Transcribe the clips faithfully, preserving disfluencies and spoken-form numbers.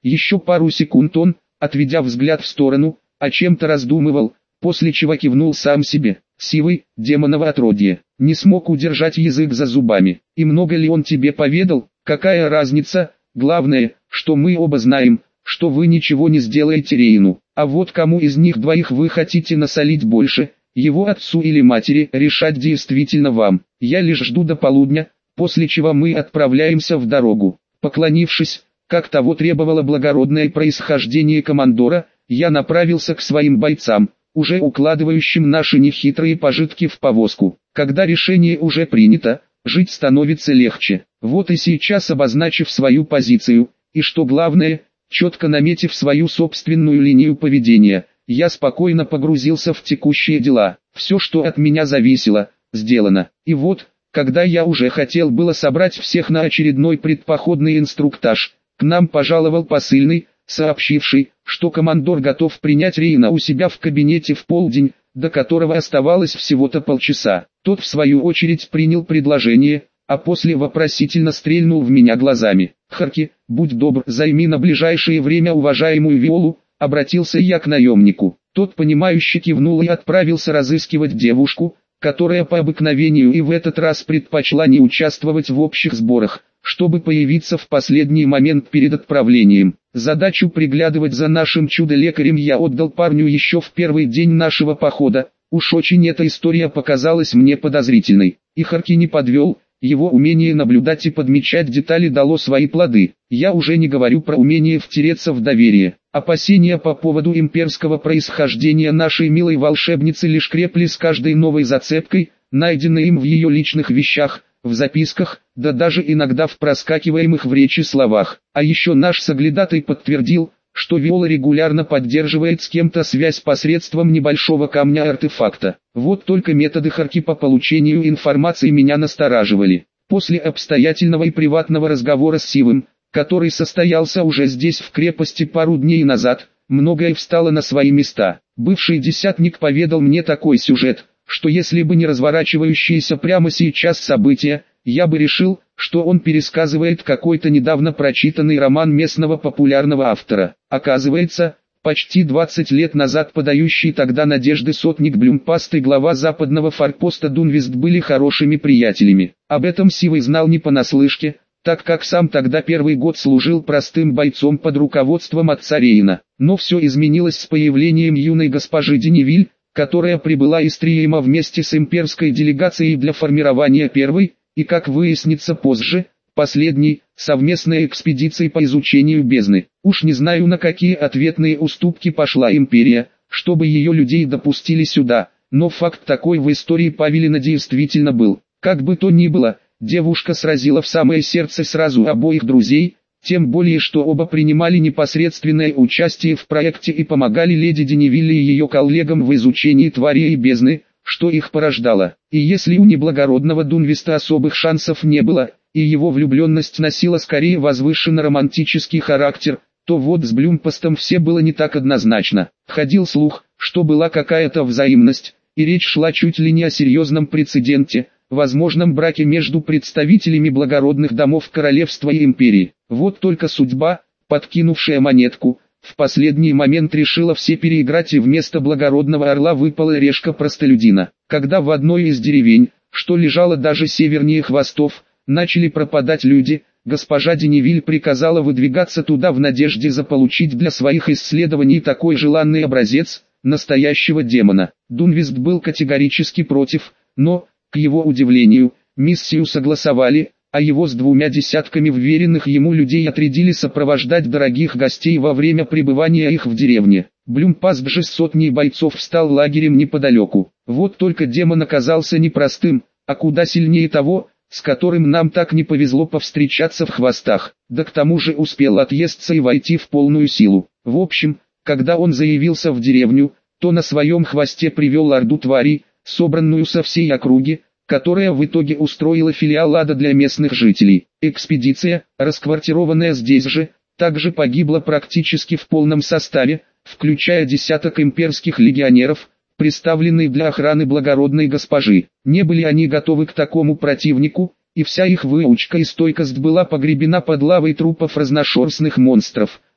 Еще пару секунд он, отведя взгляд в сторону, о чем-то раздумывал, после чего кивнул сам себе. Сивый, демоново отродье, не смог удержать язык за зубами. И много ли он тебе поведал? Какая разница? Главное, что мы оба знаем, что вы ничего не сделаете Рейну. А вот кому из них двоих вы хотите насолить больше, его отцу или матери, решать действительно вам. Я лишь жду до полудня, после чего мы отправляемся в дорогу. Поклонившись, как того требовало благородное происхождение командора, я направился к своим бойцам, уже укладывающим наши нехитрые пожитки в повозку. Когда решение уже принято, жить становится легче. Вот и сейчас, обозначив свою позицию, и что главное, четко наметив свою собственную линию поведения, я спокойно погрузился в текущие дела. Все, что от меня зависело, сделано. И вот, когда я уже хотел было собрать всех на очередной предпоходный инструктаж, к нам пожаловал посыльный, сообщивший, что командор готов принять Рейна у себя в кабинете в полдень, до которого оставалось всего-то полчаса. Тот в свою очередь принял предложение, а после вопросительно стрельнул в меня глазами. «Харки, будь добр, займи на ближайшее время уважаемую Виолу», обратился я к наемнику. Тот понимающе кивнул и отправился разыскивать девушку, которая по обыкновению и в этот раз предпочла не участвовать в общих сборах, чтобы появиться в последний момент перед отправлением. Задачу приглядывать за нашим чудо-лекарем я отдал парню еще в первый день нашего похода. Уж очень эта история показалась мне подозрительной. И Харки не подвел, его умение наблюдать и подмечать детали дало свои плоды. Я уже не говорю про умение втереться в доверие. Опасения по поводу имперского происхождения нашей милой волшебницы лишь крепли с каждой новой зацепкой, найденной им в ее личных вещах, в записках, да даже иногда в проскакиваемых в речи словах. А еще наш соглядатый подтвердил, что Виола регулярно поддерживает с кем-то связь посредством небольшого камня-артефакта. Вот только методы Харки по получению информации меня настораживали. После обстоятельного и приватного разговора с Сивым, который состоялся уже здесь в крепости пару дней назад, многое встало на свои места. Бывший десятник поведал мне такой сюжет, что если бы не разворачивающиеся прямо сейчас события, я бы решил, что он пересказывает какой-то недавно прочитанный роман местного популярного автора. Оказывается, почти двадцать лет назад подающий тогда надежды сотник Блюмпаст и глава западного форпоста Дунвист были хорошими приятелями. Об этом Сивый знал не понаслышке, так как сам тогда первый год служил простым бойцом под руководством отца Рейна. Но все изменилось с появлением юной госпожи Деневиль, которая прибыла из Триема вместе с имперской делегацией для формирования первой, и как выяснится позже, последней, совместной экспедиции по изучению бездны. Уж не знаю, на какие ответные уступки пошла империя, чтобы ее людей допустили сюда, но факт такой в истории Павелина действительно был. Как бы то ни было, девушка сразила в самое сердце сразу обоих друзей, тем более что оба принимали непосредственное участие в проекте и помогали леди Деневилле и ее коллегам в изучении твари и бездны, что их порождало. И если у неблагородного Дунвиста особых шансов не было, и его влюбленность носила скорее возвышенно-романтический характер, то вот с Блюмпастом все было не так однозначно. Ходил слух, что была какая-то взаимность, и речь шла чуть ли не о серьезном прецеденте, возможном браке между представителями благородных домов королевства и империи. Вот только судьба, подкинувшая монетку, в последний момент решила все переиграть, и вместо благородного орла выпала решка простолюдина. Когда в одной из деревень, что лежало даже севернее Хвостов, начали пропадать люди, госпожа Деневиль приказала выдвигаться туда в надежде заполучить для своих исследований такой желанный образец настоящего демона. Дунвист был категорически против, но, к его удивлению, миссию согласовали, а его с двумя десятками вверенных ему людей отрядили сопровождать дорогих гостей во время пребывания их в деревне. Блюмпаст же с сотней бойцов встал лагерем неподалеку. Вот только демон оказался не простым, а куда сильнее того, с которым нам так не повезло повстречаться в Хвостах, да к тому же успел отъесться и войти в полную силу. В общем, когда он заявился в деревню, то на своем хвосте привел орду тварей, собранную со всей округи, которая в итоге устроила филиал ада для местных жителей. Экспедиция, расквартированная здесь же, также погибла практически в полном составе, включая десяток имперских легионеров, представленных для охраны благородной госпожи. Не были они готовы к такому противнику, и вся их выучка и стойкость была погребена под лавой трупов разношерстных монстров,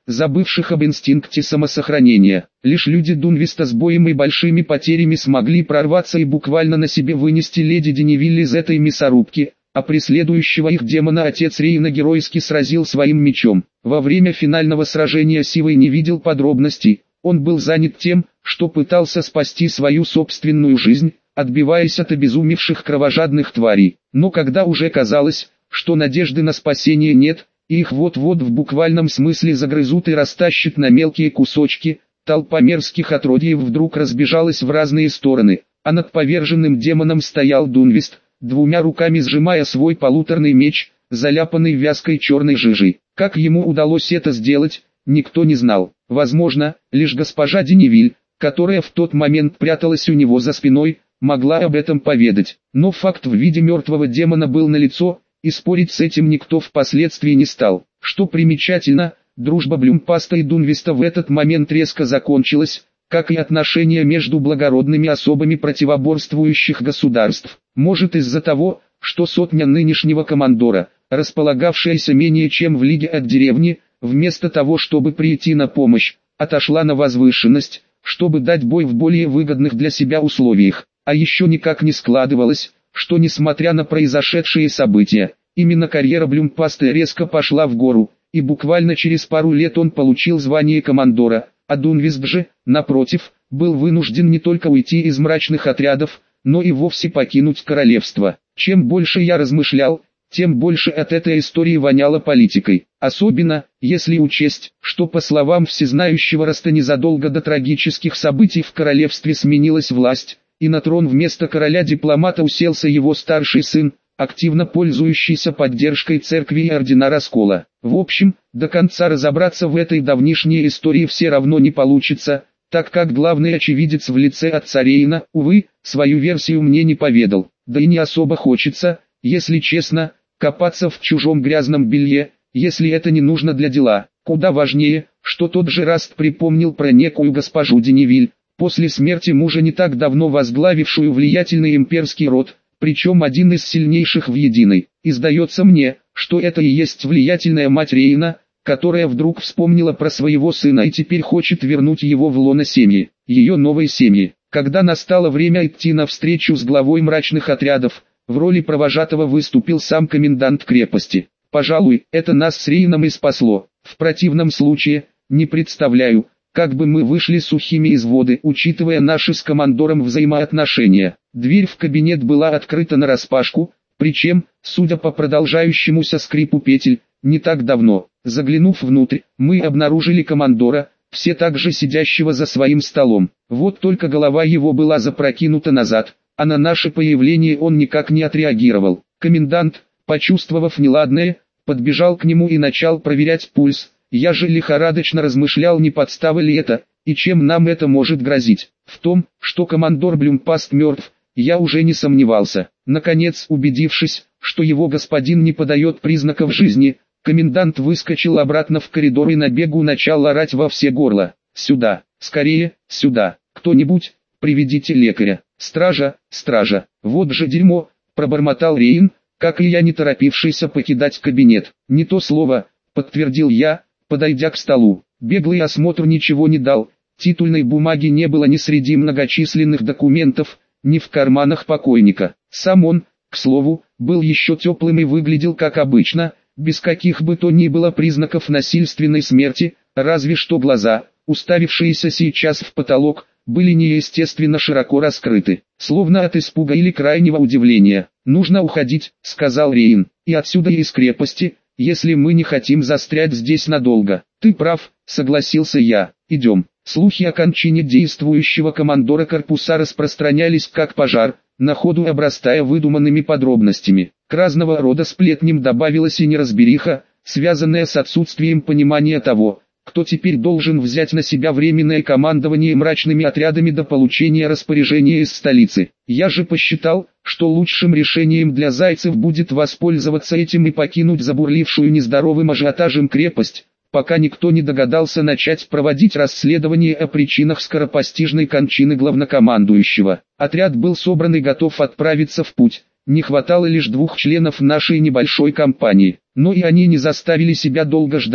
забывших об инстинкте самосохранения. Лишь люди Дунвиста с боем и большими потерями смогли прорваться и буквально на себе вынести леди Деневиль из этой мясорубки, а преследующего их демона отец Рейна геройски сразил своим мечом. Во время финального сражения Сивый не видел подробностей, он был занят тем, что пытался спасти свою собственную жизнь, отбиваясь от обезумевших кровожадных тварей. Но когда уже казалось, что надежды на спасение нет, и их вот-вот в буквальном смысле загрызут и растащат на мелкие кусочки, толпа мерзких отродьев вдруг разбежалась в разные стороны, а над поверженным демоном стоял Дунвист, двумя руками сжимая свой полуторный меч, заляпанный вязкой черной жижей. Как ему удалось это сделать, никто не знал. Возможно, лишь госпожа Деневиль, которая в тот момент пряталась у него за спиной, могла об этом поведать. Но факт в виде мертвого демона был налицо, и спорить с этим никто впоследствии не стал. Что примечательно, дружба Блюмпаста и Дунвиста в этот момент резко закончилась, как и отношения между благородными особами противоборствующих государств. Может из-за того, что сотня нынешнего командора, располагавшаяся менее чем в лиге от деревни, вместо того чтобы прийти на помощь, отошла на возвышенность, чтобы дать бой в более выгодных для себя условиях. А еще никак не складывалось, что несмотря на произошедшие события, именно карьера Блюмпаста резко пошла в гору, и буквально через пару лет он получил звание командора, а Дунвист же, напротив, был вынужден не только уйти из мрачных отрядов, но и вовсе покинуть королевство. Чем больше я размышлял, тем больше от этой истории воняло политикой. Особенно, если учесть, что по словам всезнающего Раста незадолго до трагических событий в королевстве сменилась власть, и на трон вместо короля-дипломата уселся его старший сын, активно пользующийся поддержкой церкви и ордена раскола. В общем, до конца разобраться в этой давнишней истории все равно не получится, так как главный очевидец в лице отца Рейна, увы, свою версию мне не поведал. Да и не особо хочется, если честно, копаться в чужом грязном белье, если это не нужно для дела. Куда важнее, что тот же Раст припомнил про некую госпожу Деневиль, после смерти мужа не так давно возглавившую влиятельный имперский род, причем один из сильнейших в единой. И сдается мне, что это и есть влиятельная мать Рейна, которая вдруг вспомнила про своего сына и теперь хочет вернуть его в лоно семьи, ее новой семьи. Когда настало время идти на встречу с главой мрачных отрядов, в роли провожатого выступил сам комендант крепости. Пожалуй, это нас с Рейном и спасло. В противном случае, не представляю, как бы мы вышли сухими из воды, учитывая наши с командором взаимоотношения. Дверь в кабинет была открыта нараспашку, причем, судя по продолжающемуся скрипу петель, не так давно. Заглянув внутрь, мы обнаружили командора, все так же сидящего за своим столом. Вот только голова его была запрокинута назад, а на наше появление он никак не отреагировал. Комендант, почувствовав неладное, подбежал к нему и начал проверять пульс. Я же лихорадочно размышлял, не подстава ли это, и чем нам это может грозить. В том, что командор Блюмпаст мертв, я уже не сомневался. Наконец, убедившись, что его господин не подает признаков жизни, комендант выскочил обратно в коридор и на бегу начал орать во все горло. «Сюда! Скорее, сюда! Кто-нибудь, приведите лекаря! Стража, стража! Вот же дерьмо!» – пробормотал Рейн, как и я, не торопившийся покидать кабинет. «Не то слово», – подтвердил я, подойдя к столу. Беглый осмотр ничего не дал, титульной бумаги не было ни среди многочисленных документов, ни в карманах покойника. Сам он, к слову, был еще теплым и выглядел как обычно, без каких бы то ни было признаков насильственной смерти, разве что глаза, уставившиеся сейчас в потолок, были неестественно широко раскрыты, словно от испуга или крайнего удивления. «Нужно уходить», — сказал Рейн, — «и отсюда и из крепости, если мы не хотим застрять здесь надолго». «Ты прав», — согласился я, — «идем». Слухи о кончине действующего командора корпуса распространялись как пожар, на ходу обрастая выдуманными подробностями. К разного рода сплетням добавилась и неразбериха, связанная с отсутствием понимания того, кто теперь должен взять на себя временное командование мрачными отрядами до получения распоряжения из столицы. Я же посчитал, что лучшим решением для зайцев будет воспользоваться этим и покинуть забурлившую нездоровым ажиотажем крепость, пока никто не догадался начать проводить расследование о причинах скоропостижной кончины главнокомандующего. Отряд был собран и готов отправиться в путь. Не хватало лишь двух членов нашей небольшой компании, но и они не заставили себя долго ждать.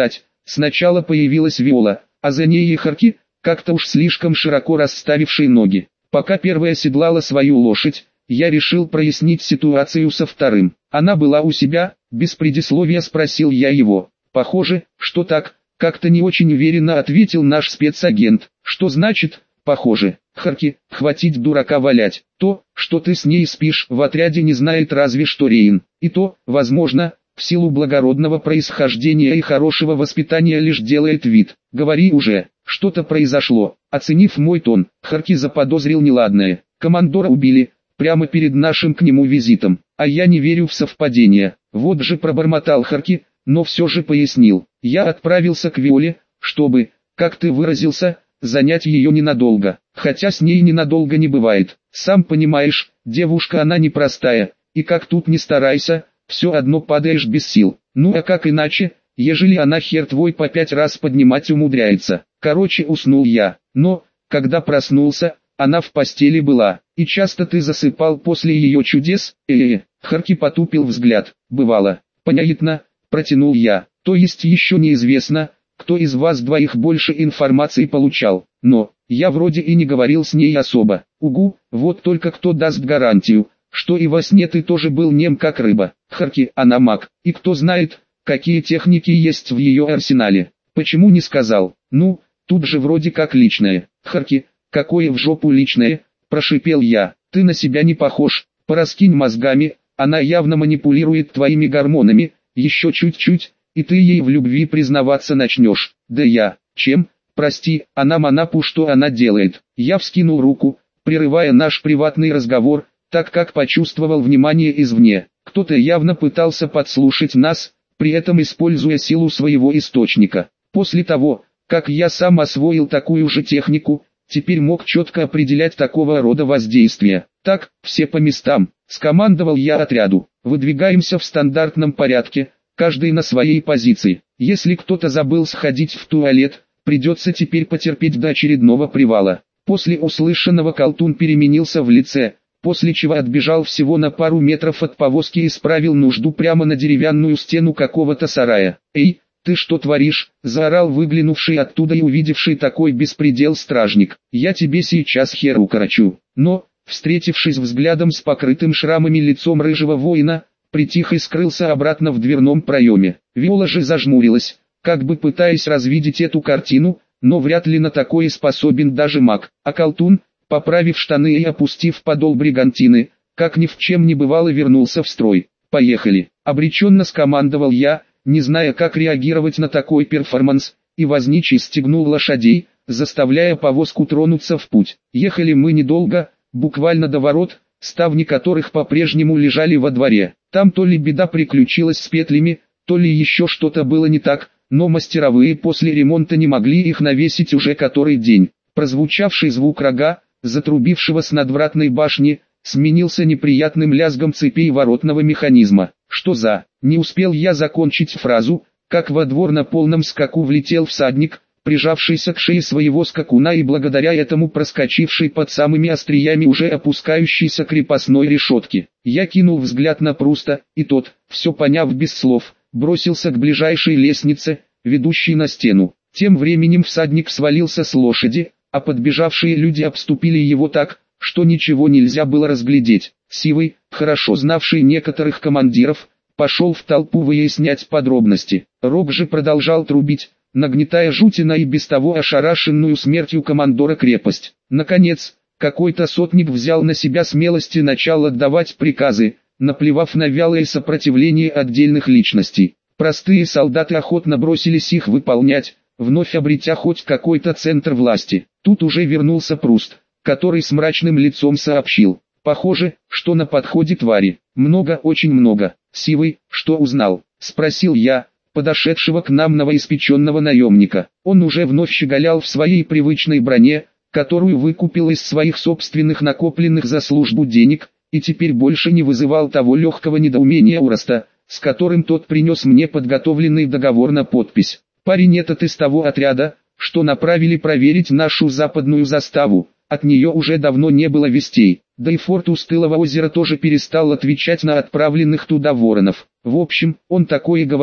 Сначала появилась Виола, а за ней и Харки, как-то уж слишком широко расставившие ноги. Пока первая седлала свою лошадь, я решил прояснить ситуацию со вторым. Она была у себя, без предисловия спросил я его. Похоже, что так, как-то не очень уверенно ответил наш спецагент. Что значит, похоже? Харки, хватить дурака валять. То, что ты с ней спишь, в отряде не знает разве что Рейн. И то, возможно, в силу благородного происхождения и хорошего воспитания лишь делает вид. Говори уже, что-то произошло. Оценив мой тон, Харки заподозрил неладное. Командора убили, прямо перед нашим к нему визитом. А я не верю в совпадения. Вот же пробормотал Харки, но все же пояснил. Я отправился к Виоле, чтобы, как ты выразился, занять ее ненадолго. Хотя с ней ненадолго не бывает. Сам понимаешь, девушка она непростая, и как тут ни старайся, все одно падаешь без сил. Ну а как иначе, ежели она хер твой по пять раз поднимать умудряется. Короче, уснул я, но, когда проснулся, она в постели была. И часто ты засыпал после ее чудес? Э-э-э. Харки потупил взгляд. Бывало. Понятно, протянул я. То есть еще неизвестно, кто из вас двоих больше информации получал. Но, я вроде и не говорил с ней особо. Угу, вот только кто даст гарантию, что и во сне ты тоже был нем как рыба. Харки, она маг. И кто знает, какие техники есть в ее арсенале. Почему не сказал? Ну, тут же вроде как личное. Харки, какое в жопу личное? Прошипел я. Ты на себя не похож. Пораскинь мозгами, она явно манипулирует твоими гормонами. Еще чуть-чуть, и ты ей в любви признаваться начнешь. Да я, чем? Прости, она манапу, что она делает? Я вскинул руку, прерывая наш приватный разговор, так как почувствовал внимание извне. Кто-то явно пытался подслушать нас, при этом используя силу своего источника. После того, как я сам освоил такую же технику, теперь мог четко определять такого рода воздействия. Так, все по местам, скомандовал я отряду. Выдвигаемся в стандартном порядке, каждый на своей позиции. Если кто-то забыл сходить в туалет, придется теперь потерпеть до очередного привала. После услышанного колтун переменился в лице, после чего отбежал всего на пару метров от повозки и исправил нужду прямо на деревянную стену какого-то сарая. «Эй, ты что творишь?» – заорал выглянувший оттуда и увидевший такой беспредел стражник. «Я тебе сейчас хер укорочу». Но, встретившись взглядом с покрытым шрамами лицом рыжего воина, притих и скрылся обратно в дверном проеме. Виола же зажмурилась, как бы пытаясь развидеть эту картину, но вряд ли на такое способен даже маг. А колтун, поправив штаны и опустив подол бригантины, как ни в чем не бывало, вернулся в строй. «Поехали!» – обреченно скомандовал я, не зная, как реагировать на такой перформанс, и возничий стегнул лошадей, заставляя повозку тронуться в путь. Ехали мы недолго, буквально до ворот, ставни которых по-прежнему лежали во дворе. Там то ли беда приключилась с петлями, то ли еще что-то было не так, но мастеровые после ремонта не могли их навесить уже который день. Прозвучавший звук рога, затрубившего с надвратной башни, сменился неприятным лязгом цепей воротного механизма. Что за... Не успел я закончить фразу, как во двор на полном скаку влетел всадник, прижавшийся к шее своего скакуна и благодаря этому проскочивший под самыми остриями уже опускающейся крепостной решетки. Я кинул взгляд на Пруста, и тот, все поняв без слов, бросился к ближайшей лестнице, ведущей на стену. Тем временем всадник свалился с лошади, а подбежавшие люди обступили его так, что ничего нельзя было разглядеть. Сивый, хорошо знавший некоторых командиров, пошел в толпу выяснять подробности. Рог же продолжал трубить, нагнетая жути на и без того ошарашенную смертью командора крепость. Наконец, какой-то сотник взял на себя смелость и начал отдавать приказы, наплевав на вялое сопротивление отдельных личностей. Простые солдаты охотно бросились их выполнять, вновь обретя хоть какой-то центр власти. Тут уже вернулся Пруст, который с мрачным лицом сообщил: «Похоже, что на подходе твари. Много, очень много». «Сивый, что узнал?» – спросил я, подошедшего к нам новоиспеченного наемника. Он уже вновь щеголял в своей привычной броне, которую выкупил из своих собственных накопленных за службу денег, и теперь больше не вызывал того легкого недоумения Уроста, с которым тот принес мне подготовленный договор на подпись. «Парень этот из того отряда, что направили проверить нашу западную заставу. От нее уже давно не было вестей, да и форт у Стылого озера тоже перестал отвечать на отправленных туда воронов. В общем, он такое говорит,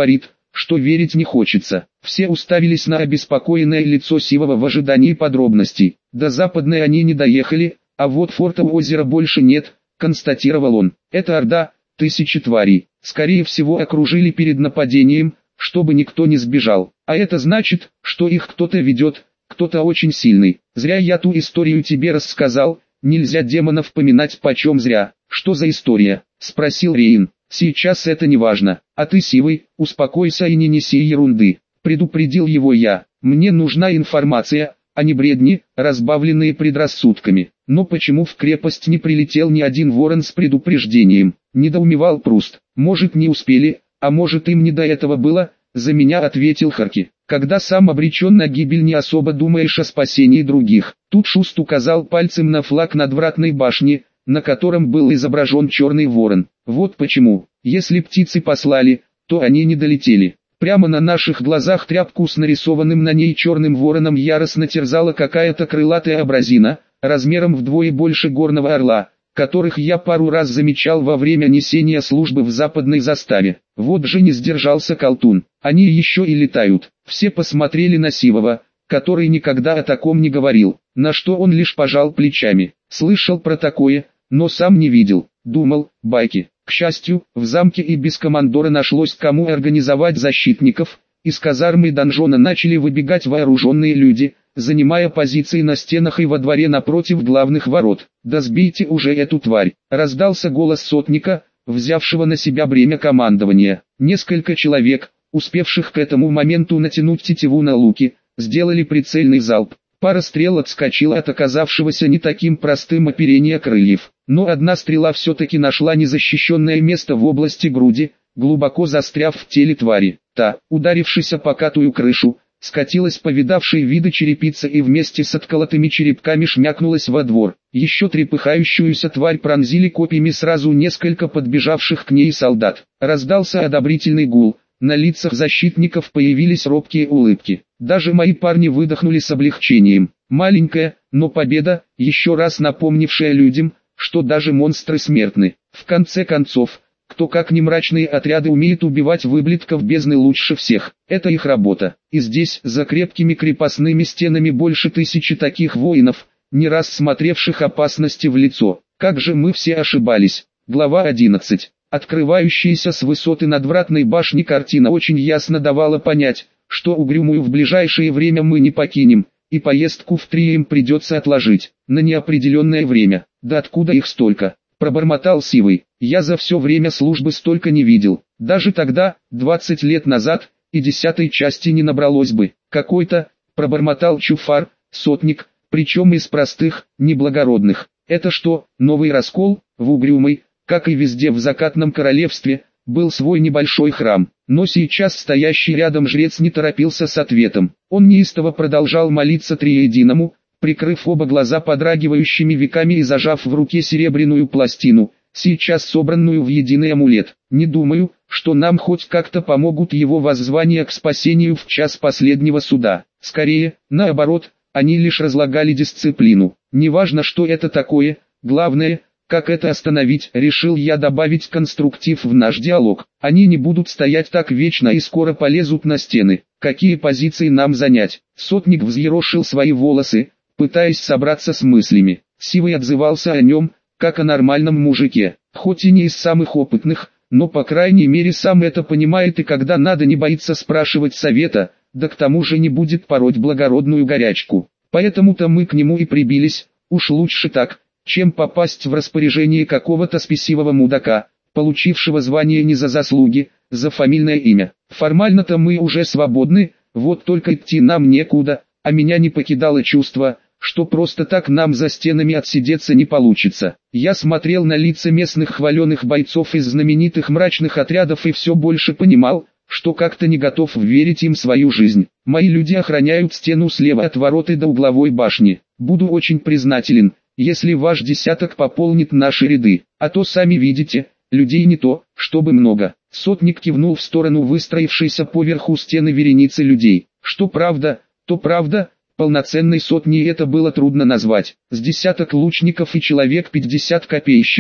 что верить не хочется. Все уставились на обеспокоенное лицо Сивова в ожидании подробностей. До Западной они не доехали, а вот форта у озера больше нет, констатировал он. Это орда, тысячи тварей. Скорее всего окружили перед нападением, чтобы никто не сбежал. А это значит, что их кто-то ведет, кто-то очень сильный. Зря я ту историю тебе рассказал, нельзя демонов поминать почем зря. Что за история? Спросил Рейн. Сейчас это не важно. А ты, Сивый, успокойся и не неси ерунды. Предупредил его я. Мне нужна информация, а не бредни, разбавленные предрассудками. Но почему в крепость не прилетел ни один ворон с предупреждением? Недоумевал Пруст. Может не успели, а может им не до этого было? За меня ответил Харки. Когда сам обречен на гибель, не особо думаешь о спасении других. Тут Шуст указал пальцем на флаг надвратной башни, на котором был изображен черный ворон. Вот почему, если птицы послали, то они не долетели. Прямо на наших глазах тряпку с нарисованным на ней черным вороном яростно терзала какая-то крылатая абразина, размером вдвое больше горного орла, которых я пару раз замечал во время несения службы в западной заставе. Вот же не сдержался колтун, они еще и летают. Все посмотрели на Сивова, который никогда о таком не говорил, на что он лишь пожал плечами. Слышал про такое, но сам не видел, думал, байки. К счастью, в замке и без командора нашлось кому организовать защитников. Из казармы донжона начали выбегать вооруженные люди, занимая позиции на стенах и во дворе напротив главных ворот. «Да сбейте уже эту тварь!» — раздался голос сотника, взявшего на себя бремя командования. Несколько человек, успевших к этому моменту натянуть тетиву на луки, сделали прицельный залп. Пара стрел отскочила от оказавшегося не таким простым оперения крыльев. Но одна стрела все-таки нашла незащищенное место в области груди, глубоко застряв в теле твари. Та, ударившись о покатую крышу, скатилась по видавшей виды черепице и вместе с отколотыми черепками шмякнулась во двор. Еще трепыхающуюся тварь пронзили копьями сразу несколько подбежавших к ней солдат. Раздался одобрительный гул, на лицах защитников появились робкие улыбки. Даже мои парни выдохнули с облегчением. Маленькая, но победа, еще раз напомнившая людям, что даже монстры смертны. В конце концов, кто как не мрачные отряды умеет убивать выблетков бездны лучше всех. Это их работа. И здесь, за крепкими крепостными стенами, больше тысячи таких воинов, не раз смотревших опасности в лицо. Как же мы все ошибались. Глава одиннадцать. Открывающаяся с высоты надвратной башни картина очень ясно давала понять, что Угрюмую в ближайшее время мы не покинем, и поездку в Трием придется отложить, на неопределенное время. Да откуда их столько? Пробормотал Сивый. Я за все время службы столько не видел. Даже тогда, двадцать лет назад, и десятой части не набралось бы. Какой-то, пробормотал Чуфар, сотник, причем из простых, неблагородных. Это что, новый раскол? В Угрюмой, как и везде в закатном королевстве, был свой небольшой храм. Но сейчас стоящий рядом жрец не торопился с ответом. Он неистово продолжал молиться Триединому, прикрыв оба глаза подрагивающими веками и зажав в руке серебряную пластину, сейчас собранную в единый амулет. Не думаю, что нам хоть как-то помогут его воззвания к спасению в час последнего суда. Скорее, наоборот, они лишь разлагали дисциплину. Неважно, что это такое, главное, как это остановить, решил я добавить конструктив в наш диалог. Они не будут стоять так вечно и скоро полезут на стены. Какие позиции нам занять? Сотник взъерошил свои волосы, пытаясь собраться с мыслями. Сивый отзывался о нем, как о нормальном мужике, хоть и не из самых опытных, но по крайней мере сам это понимает и когда надо не боится спрашивать совета, да к тому же не будет пороть благородную горячку. Поэтому-то мы к нему и прибились, уж лучше так, чем попасть в распоряжение какого-то спесивого мудака, получившего звание не за заслуги, за фамильное имя. Формально-то мы уже свободны, вот только идти нам некуда, а меня не покидало чувство, что просто так нам за стенами отсидеться не получится. Я смотрел на лица местных хваленых бойцов из знаменитых мрачных отрядов и все больше понимал, что как-то не готов верить им свою жизнь. Мои люди охраняют стену слева от ворот и до угловой башни. Буду очень признателен, если ваш десяток пополнит наши ряды, а то сами видите, людей не то, чтобы много. Сотник кивнул в сторону выстроившейся поверху стены вереницы людей. Что правда, то правда, полноценной сотни это было трудно назвать. С десяток лучников и человек пятьдесят копейщиков.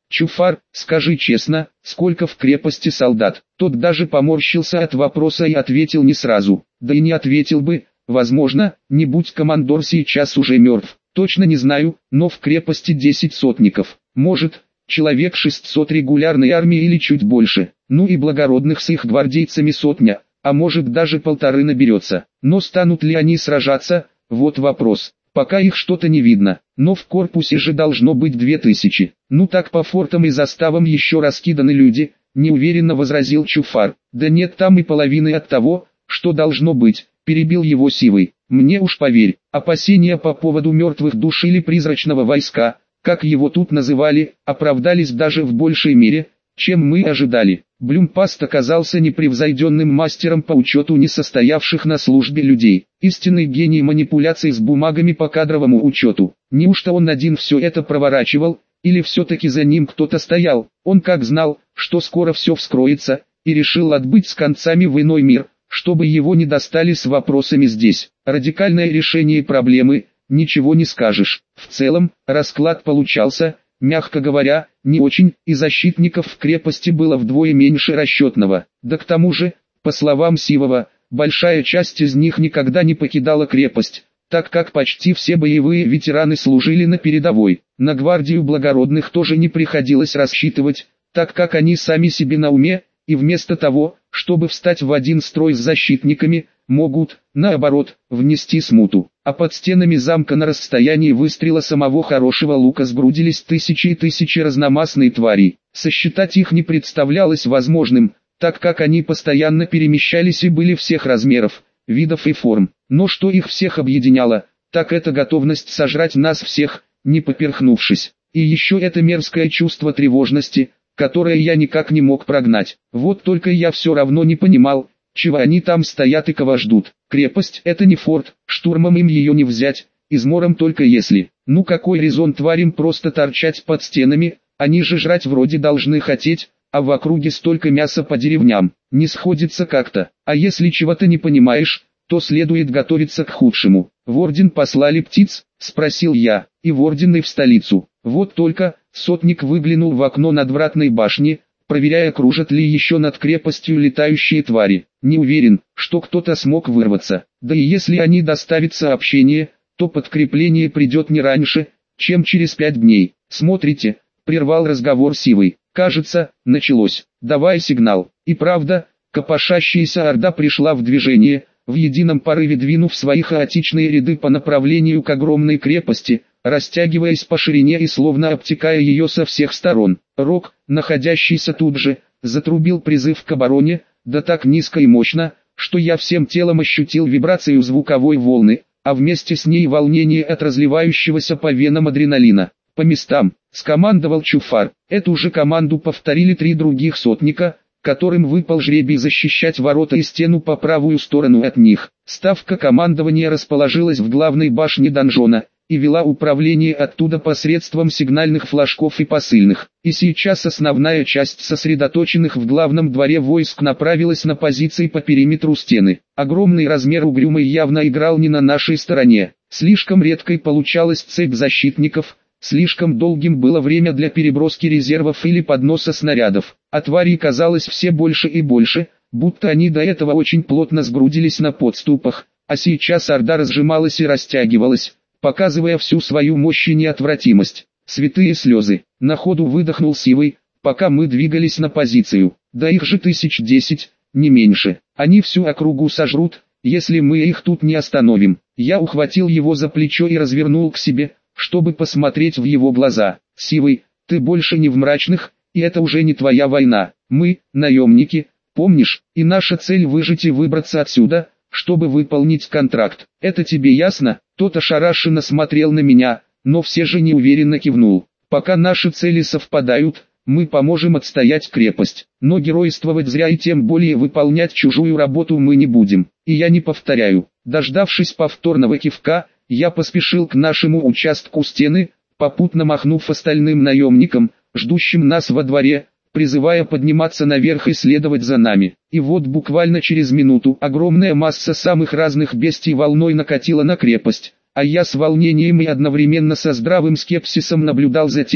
Чуфар, скажи честно, сколько в крепости солдат? Тот даже поморщился от вопроса и ответил не сразу. Да и не ответил бы, возможно, не будь командор сейчас уже мертв. Точно не знаю, но в крепости десять сотников. Может, человек шестьсот регулярной армии или чуть больше. Ну и благородных с их гвардейцами сотня, а может даже полторы наберется. Но станут ли они сражаться? Вот вопрос. Пока их что-то не видно, но в корпусе же должно быть две тысячи. Ну так по фортам и заставам еще раскиданы люди, неуверенно возразил Чуфар. Да нет там и половины от того, что должно быть, перебил его Сивый. Мне уж поверь, опасения по поводу мертвых душ или призрачного войска, как его тут называли, оправдались даже в большей мере, чем мы ожидали. Блюмпаст оказался непревзойденным мастером по учету несостоявших на службе людей, истинный гений манипуляций с бумагами по кадровому учету. Неужто он один все это проворачивал, или все-таки за ним кто-то стоял? Он как знал, что скоро все вскроется, и решил отбыть с концами в иной мир, чтобы его не достали с вопросами здесь. Радикальное решение проблемы, ничего не скажешь. В целом, расклад получался, мягко говоря, не очень, и защитников в крепости было вдвое меньше расчетного. Да к тому же, по словам Сивова, большая часть из них никогда не покидала крепость, так как почти все боевые ветераны служили на передовой. На гвардию благородных тоже не приходилось рассчитывать, так как они сами себе на уме, и вместо того, чтобы встать в один строй с защитниками, могут, наоборот, внести смуту. А под стенами замка на расстоянии выстрела самого хорошего лука сгрудились тысячи и тысячи разномастной тварей. Сосчитать их не представлялось возможным, так как они постоянно перемещались и были всех размеров, видов и форм. Но что их всех объединяло, так это готовность сожрать нас всех, не поперхнувшись. И еще это мерзкое чувство тревожности, которое я никак не мог прогнать. Вот только я все равно не понимал, чего они там стоят и кого ждут. Крепость — это не форт, штурмом им ее не взять, измором только если. Ну какой резон тварям просто торчать под стенами, они же жрать вроде должны хотеть, а в округе столько мяса по деревням. Не сходится как-то. А если чего-то не понимаешь, то следует готовиться к худшему. В орден послали птиц, спросил я, и в орден и в столицу. Вот только, сотник выглянул в окно надвратной башни, проверяя, кружат ли еще над крепостью летающие твари. Не уверен, что кто-то смог вырваться. Да и если они доставят сообщение, то подкрепление придет не раньше, чем через пять дней. Смотрите, прервал разговор Сивый. Кажется, началось. Давай сигнал. И правда, копошащаяся орда пришла в движение, в едином порыве двинув свои хаотичные ряды по направлению к огромной крепости, растягиваясь по ширине и словно обтекая ее со всех сторон. Рог, находящийся тут же, затрубил призыв к обороне, да так низко и мощно, что я всем телом ощутил вибрацию звуковой волны, а вместе с ней волнение от разливающегося по венам адреналина. По местам, скомандовал Чуфар. Эту же команду повторили три других сотника, которым выпал жребий защищать ворота и стену по правую сторону от них. Ставка командования расположилась в главной башне донжона и вела управление оттуда посредством сигнальных флажков и посыльных. И сейчас основная часть сосредоточенных в главном дворе войск направилась на позиции по периметру стены. Огромный размер угрюмой явно играл не на нашей стороне. Слишком редкой получалась цепь защитников, слишком долгим было время для переброски резервов или подноса снарядов. А тварей казалось все больше и больше, будто они до этого очень плотно сгрудились на подступах, а сейчас орда разжималась и растягивалась, показывая всю свою мощь и неотвратимость. Святые слезы. На ходу выдохнул Сивый, пока мы двигались на позицию. Да их же тысяч десять, не меньше. Они всю округу сожрут, если мы их тут не остановим. Я ухватил его за плечо и развернул к себе, чтобы посмотреть в его глаза. Сивый, ты больше не в мрачных, и это уже не твоя война. Мы, наемники, помнишь, и наша цель выжить и выбраться отсюда, чтобы выполнить контракт. Это тебе ясно? Тот ошарашенно смотрел на меня, но все же неуверенно кивнул. Пока наши цели совпадают, мы поможем отстоять крепость. Но геройствовать зря и тем более выполнять чужую работу мы не будем. И я не повторяю. Дождавшись повторного кивка, я поспешил к нашему участку стены, попутно махнув остальным наемникам, ждущим нас во дворе, призывая подниматься наверх и следовать за нами. И вот буквально через минуту огромная масса самых разных бестий волной накатила на крепость, а я с волнением и одновременно со здравым скепсисом наблюдал за тем,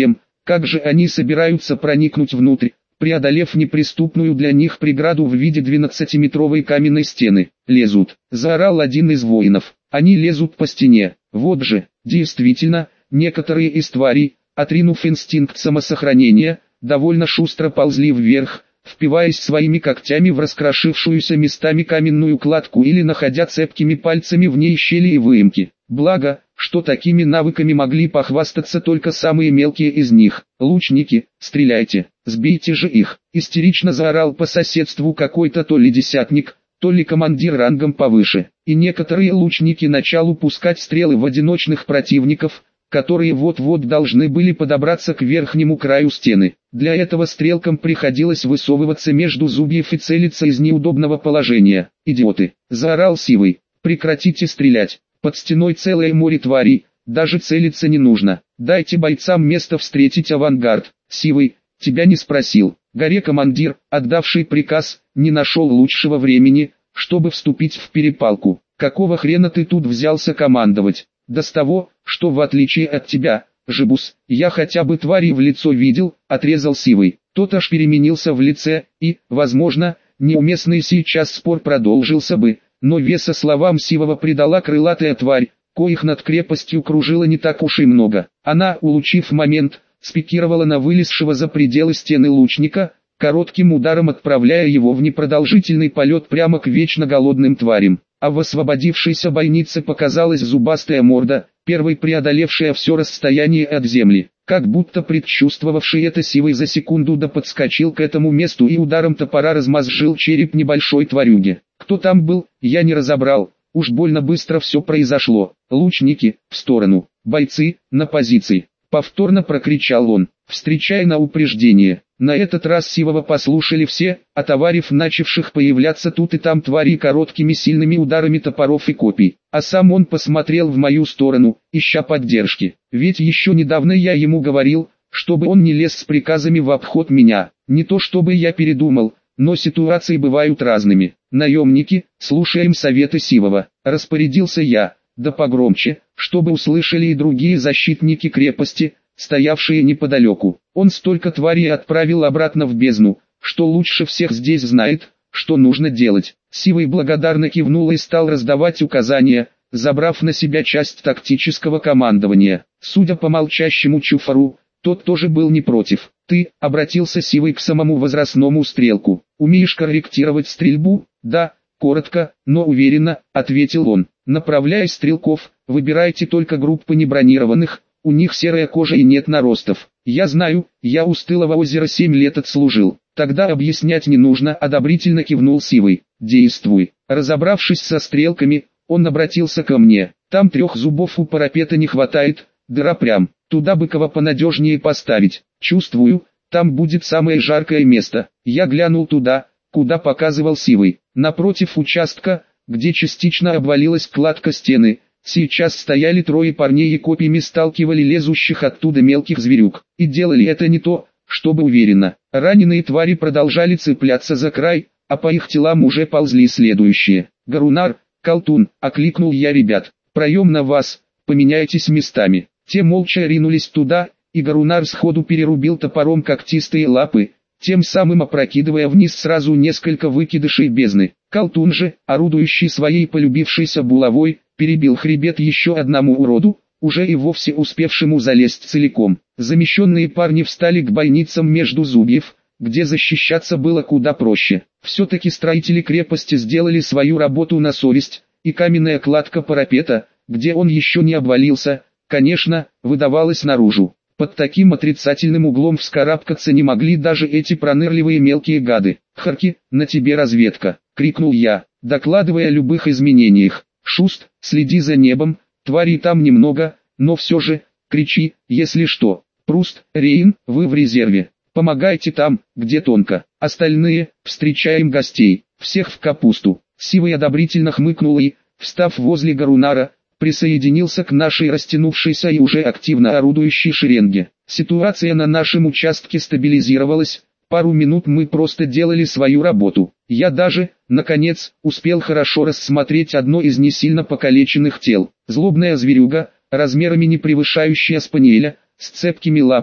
Как же они собираются проникнуть внутрь, преодолев неприступную для них преграду в виде двенадцатиметровой каменной стены? Лезут, заорал один из воинов. Они лезут по стене. Вот же, действительно, некоторые из тварей, отринув инстинкт самосохранения, довольно шустро ползли вверх, впиваясь своими когтями в раскрошившуюся местами каменную кладку или находя цепкими пальцами в ней щели и выемки. Благо, что такими навыками могли похвастаться только самые мелкие из них. «Лучники, стреляйте, сбейте же их!» Истерично заорал по соседству какой-то то ли десятник, то ли командир рангом повыше. И некоторые лучники начали пускать стрелы в одиночных противников, которые вот-вот должны были подобраться к верхнему краю стены. Для этого стрелкам приходилось высовываться между зубьев и целиться из неудобного положения. «Идиоты!» – заорал Сивый. «Прекратите стрелять! Под стеной целое море тварей, даже целиться не нужно. Дайте бойцам место встретить авангард». «Сивый, тебя не спросил». Горе-командир, отдавший приказ, не нашел лучшего времени, чтобы вступить в перепалку. «Какого хрена ты тут взялся командовать? Да с того, что в отличие от тебя, Жибус, я хотя бы твари в лицо видел», — отрезал Сивый. Тот аж переменился в лице, и, возможно, неуместный сейчас спор продолжился бы, но веса словам Сивого придала крылатая тварь, коих над крепостью кружило не так уж и много. Она, улучив момент, спикировала на вылезшего за пределы стены лучника, коротким ударом отправляя его в непродолжительный полет прямо к вечно голодным тварям. А в освободившейся бойнице показалась зубастая морда, первой преодолевшая все расстояние от земли. Как будто предчувствовавший это, Сивый за секунду до подскочил к этому месту и ударом топора размозжил череп небольшой тварюги. Кто там был, я не разобрал, уж больно быстро все произошло. «Лучники, в сторону! Бойцы, на позиции!» Повторно прокричал он, встречая на упреждение. На этот раз Сивого послушали все, отоварив начавших появляться тут и там твари короткими сильными ударами топоров и копий. А сам он посмотрел в мою сторону, ища поддержки. Ведь еще недавно я ему говорил, чтобы он не лез с приказами в обход меня. Не то чтобы я передумал, но ситуации бывают разными. «Наемники, слушаем советы Сивого», — распорядился я, да погромче, чтобы услышали и другие защитники крепости, стоявшие неподалеку. Он столько тварей отправил обратно в бездну, что лучше всех здесь знает, что нужно делать. Сивый благодарно кивнул и стал раздавать указания, забрав на себя часть тактического командования. Судя по молчащему Чуфару, тот тоже был не против. «Ты», — обратился Сивый к самому возрастному стрелку, — «умеешь корректировать стрельбу?» «Да», — коротко, но уверенно, — ответил он. «Направляя стрелков, выбирайте только группы небронированных, у них серая кожа и нет наростов». «Я знаю, я у Стылого озера семь лет отслужил». «Тогда объяснять не нужно», — одобрительно кивнул Сивый. «Действуй». Разобравшись со стрелками, он обратился ко мне. «Там трех зубов у парапета не хватает, дыра прям, туда бы кого понадежнее поставить. Чувствую, там будет самое жаркое место». Я глянул туда, куда показывал Сивый. Напротив участка, где частично обвалилась кладка стены, сейчас стояли трое парней и копьями сталкивали лезущих оттуда мелких зверюк. И делали это не то, чтобы уверенно. Раненые твари продолжали цепляться за край, а по их телам уже ползли следующие. «Гарунар, Колтун», — окликнул я ребят, — «проем на вас, поменяйтесь местами». Те молча ринулись туда, и Гарунар сходу перерубил топором когтистые лапы, тем самым опрокидывая вниз сразу несколько выкидышей бездны. Колтун же, орудующий своей полюбившейся булавой, перебил хребет еще одному уроду, уже и вовсе успевшему залезть целиком. Замещенные парни встали к бойницам между зубьев, где защищаться было куда проще. Все-таки строители крепости сделали свою работу на совесть, и каменная кладка парапета, где он еще не обвалился, конечно, выдавалась наружу. Под таким отрицательным углом вскарабкаться не могли даже эти пронырливые мелкие гады. «Харки, на тебе разведка!» — крикнул я, докладывая о любых изменениях. «Шуст, следи за небом, тварей там немного, но все же, кричи, если что. Пруст, Рейн, вы в резерве. Помогайте там, где тонко. Остальные, встречаем гостей, всех в капусту». Сивый одобрительно хмыкнул и, встав возле Гарунара, присоединился к нашей растянувшейся и уже активно орудующей шеренге. Ситуация на нашем участке стабилизировалась, пару минут мы просто делали свою работу. Я даже, наконец, успел хорошо рассмотреть одно из не сильно покалеченных тел. Злобная зверюга, размерами не превышающая спаниеля, с цепкими лапами,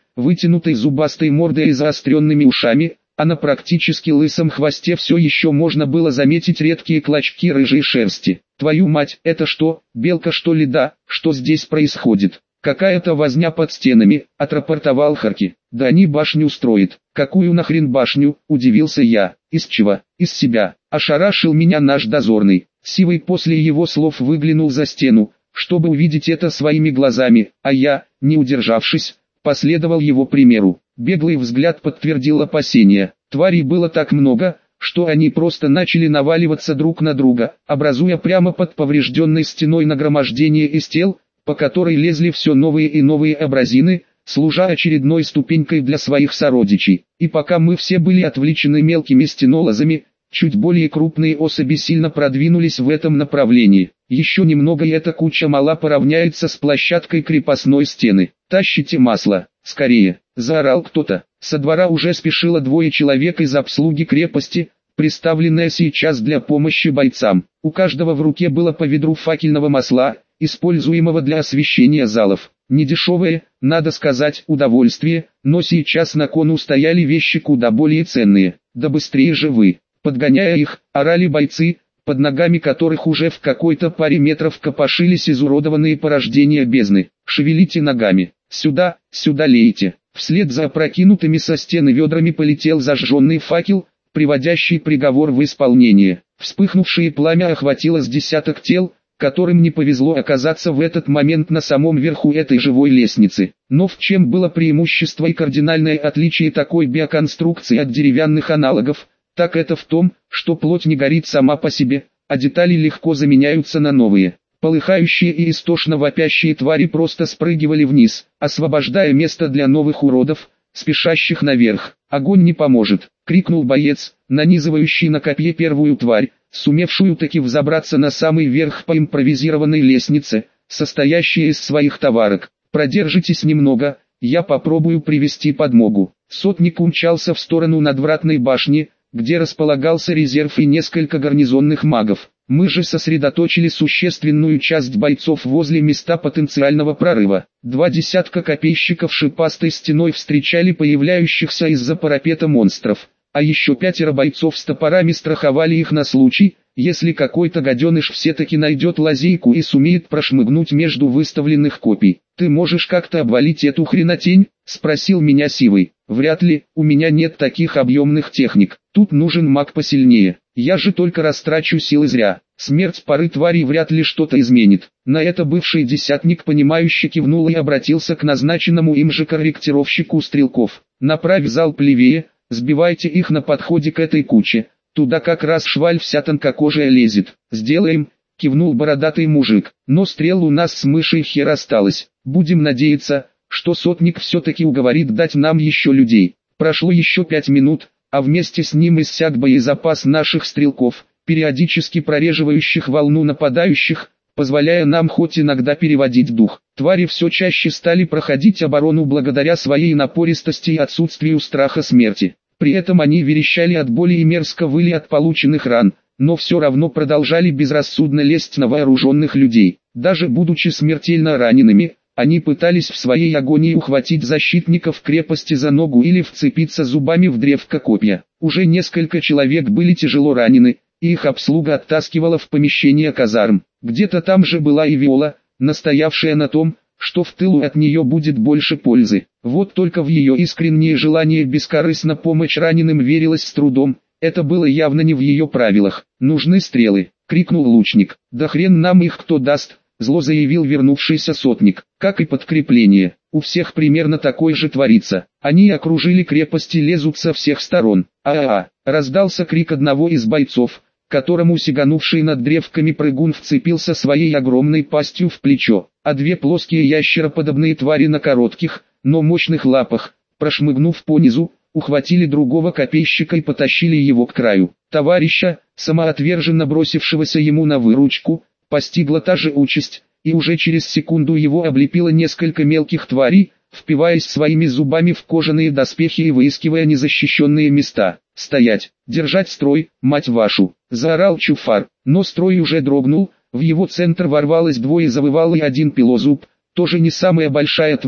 вытянутой зубастой мордой и заостренными ушами, а на практически лысом хвосте все еще можно было заметить редкие клочки рыжей шерсти. «Твою мать, это что, белка что ли?» «Да, что здесь происходит?» «Какая-то возня под стенами», — отрапортовал Харки. «Да они башню строят». «Какую нахрен башню?» — удивился я. «Из чего?» «Из себя», — ошарашил меня наш дозорный. Сивый после его слов выглянул за стену, чтобы увидеть это своими глазами, а я, не удержавшись, последовал его примеру. Беглый взгляд подтвердил опасения. Тварей было так много, что они просто начали наваливаться друг на друга, образуя прямо под поврежденной стеной нагромождение из тел, по которой лезли все новые и новые абразины, служа очередной ступенькой для своих сородичей. И пока мы все были отвлечены мелкими стенолозами, чуть более крупные особи сильно продвинулись в этом направлении. Еще немного и эта куча мала поравняется с площадкой крепостной стены. «Тащите масло, скорее!» — заорал кто-то. Со двора уже спешило двое человек из обслуги крепости, приставленное сейчас для помощи бойцам. У каждого в руке было по ведру факельного масла, используемого для освещения залов. Недешевое, надо сказать, удовольствие, но сейчас на кону стояли вещи куда более ценные. «Да быстрее же вы!» Подгоняя их, орали бойцы, под ногами которых уже в какой-то паре метров копошились изуродованные порождения бездны. «Шевелите ногами! Сюда, сюда лейте!» Вслед за опрокинутыми со стены ведрами полетел зажженный факел, приводящий приговор в исполнение. Вспыхнувшее пламя охватило с десяток тел, которым не повезло оказаться в этот момент на самом верху этой живой лестницы. Но в чем было преимущество и кардинальное отличие такой биоконструкции от деревянных аналогов, так это в том, что плоть не горит сама по себе, а детали легко заменяются на новые. Полыхающие и истошно вопящие твари просто спрыгивали вниз, освобождая место для новых уродов, спешащих наверх. «Огонь не поможет!» — крикнул боец, нанизывающий на копье первую тварь, сумевшую таки взобраться на самый верх по импровизированной лестнице, состоящей из своих товарок. «Продержитесь немного, я попробую привести подмогу». Сотник умчался в сторону надвратной башни, где располагался резерв и несколько гарнизонных магов. Мы же сосредоточили существенную часть бойцов возле места потенциального прорыва. Два десятка копейщиков шипастой стеной встречали появляющихся из-за парапета монстров, а еще пятеро бойцов с топорами страховали их на случай, если какой-то гаденыш все-таки найдет лазейку и сумеет прошмыгнуть между выставленных копий. «Ты можешь как-то обвалить эту хренотень?» — спросил меня Сивый. «Вряд ли, у меня нет таких объемных техник, тут нужен маг посильнее. Я же только растрачу силы зря. Смерть пары тварей вряд ли что-то изменит». На это бывший десятник понимающе кивнул и обратился к назначенному им же корректировщику стрелков. «Направь залп левее, сбивайте их на подходе к этой куче. Туда как раз шваль вся тонкокожая лезет». «Сделаем», — кивнул бородатый мужик. «Но стрел у нас с мышей хер осталось. Будем надеяться, что сотник все-таки уговорит дать нам еще людей». Прошло еще пять минут, а вместе с ним иссяк боезапас наших стрелков, периодически прореживающих волну нападающих, позволяя нам хоть иногда переводить дух. Твари все чаще стали проходить оборону благодаря своей напористости и отсутствию страха смерти. При этом они верещали от боли и мерзко выли от полученных ран, но все равно продолжали безрассудно лезть на вооруженных людей. Даже будучи смертельно ранеными, они пытались в своей агонии ухватить защитников крепости за ногу или вцепиться зубами в древко копья. Уже несколько человек были тяжело ранены, и их обслуга оттаскивала в помещение казарм. Где-то там же была и Виола, настоявшая на том, что в тылу от нее будет больше пользы. Вот только в ее искреннее желание бескорыстно помочь раненым верилось с трудом, это было явно не в ее правилах. «Нужны стрелы!» — крикнул лучник. «Да хрен нам их кто даст!» — зло заявил вернувшийся сотник. «Как и подкрепление, у всех примерно такое же творится. Они окружили крепость и лезут со всех сторон». «А-а-а!» — раздался крик одного из бойцов, которому сиганувший над древками прыгун вцепился своей огромной пастью в плечо, а две плоские ящероподобные твари на коротких, но мощных лапах, прошмыгнув по низу, ухватили другого копейщика и потащили его к краю. Товарища, самоотверженно бросившегося ему на выручку, постигла та же участь, и уже через секунду его облепило несколько мелких тварей, впиваясь своими зубами в кожаные доспехи и выискивая незащищенные места. «Стоять! Держать строй, мать вашу!» — заорал Чуфар, но строй уже дрогнул, в его центр ворвалось двое завывал и один пилозуб, тоже не самая большая тварь,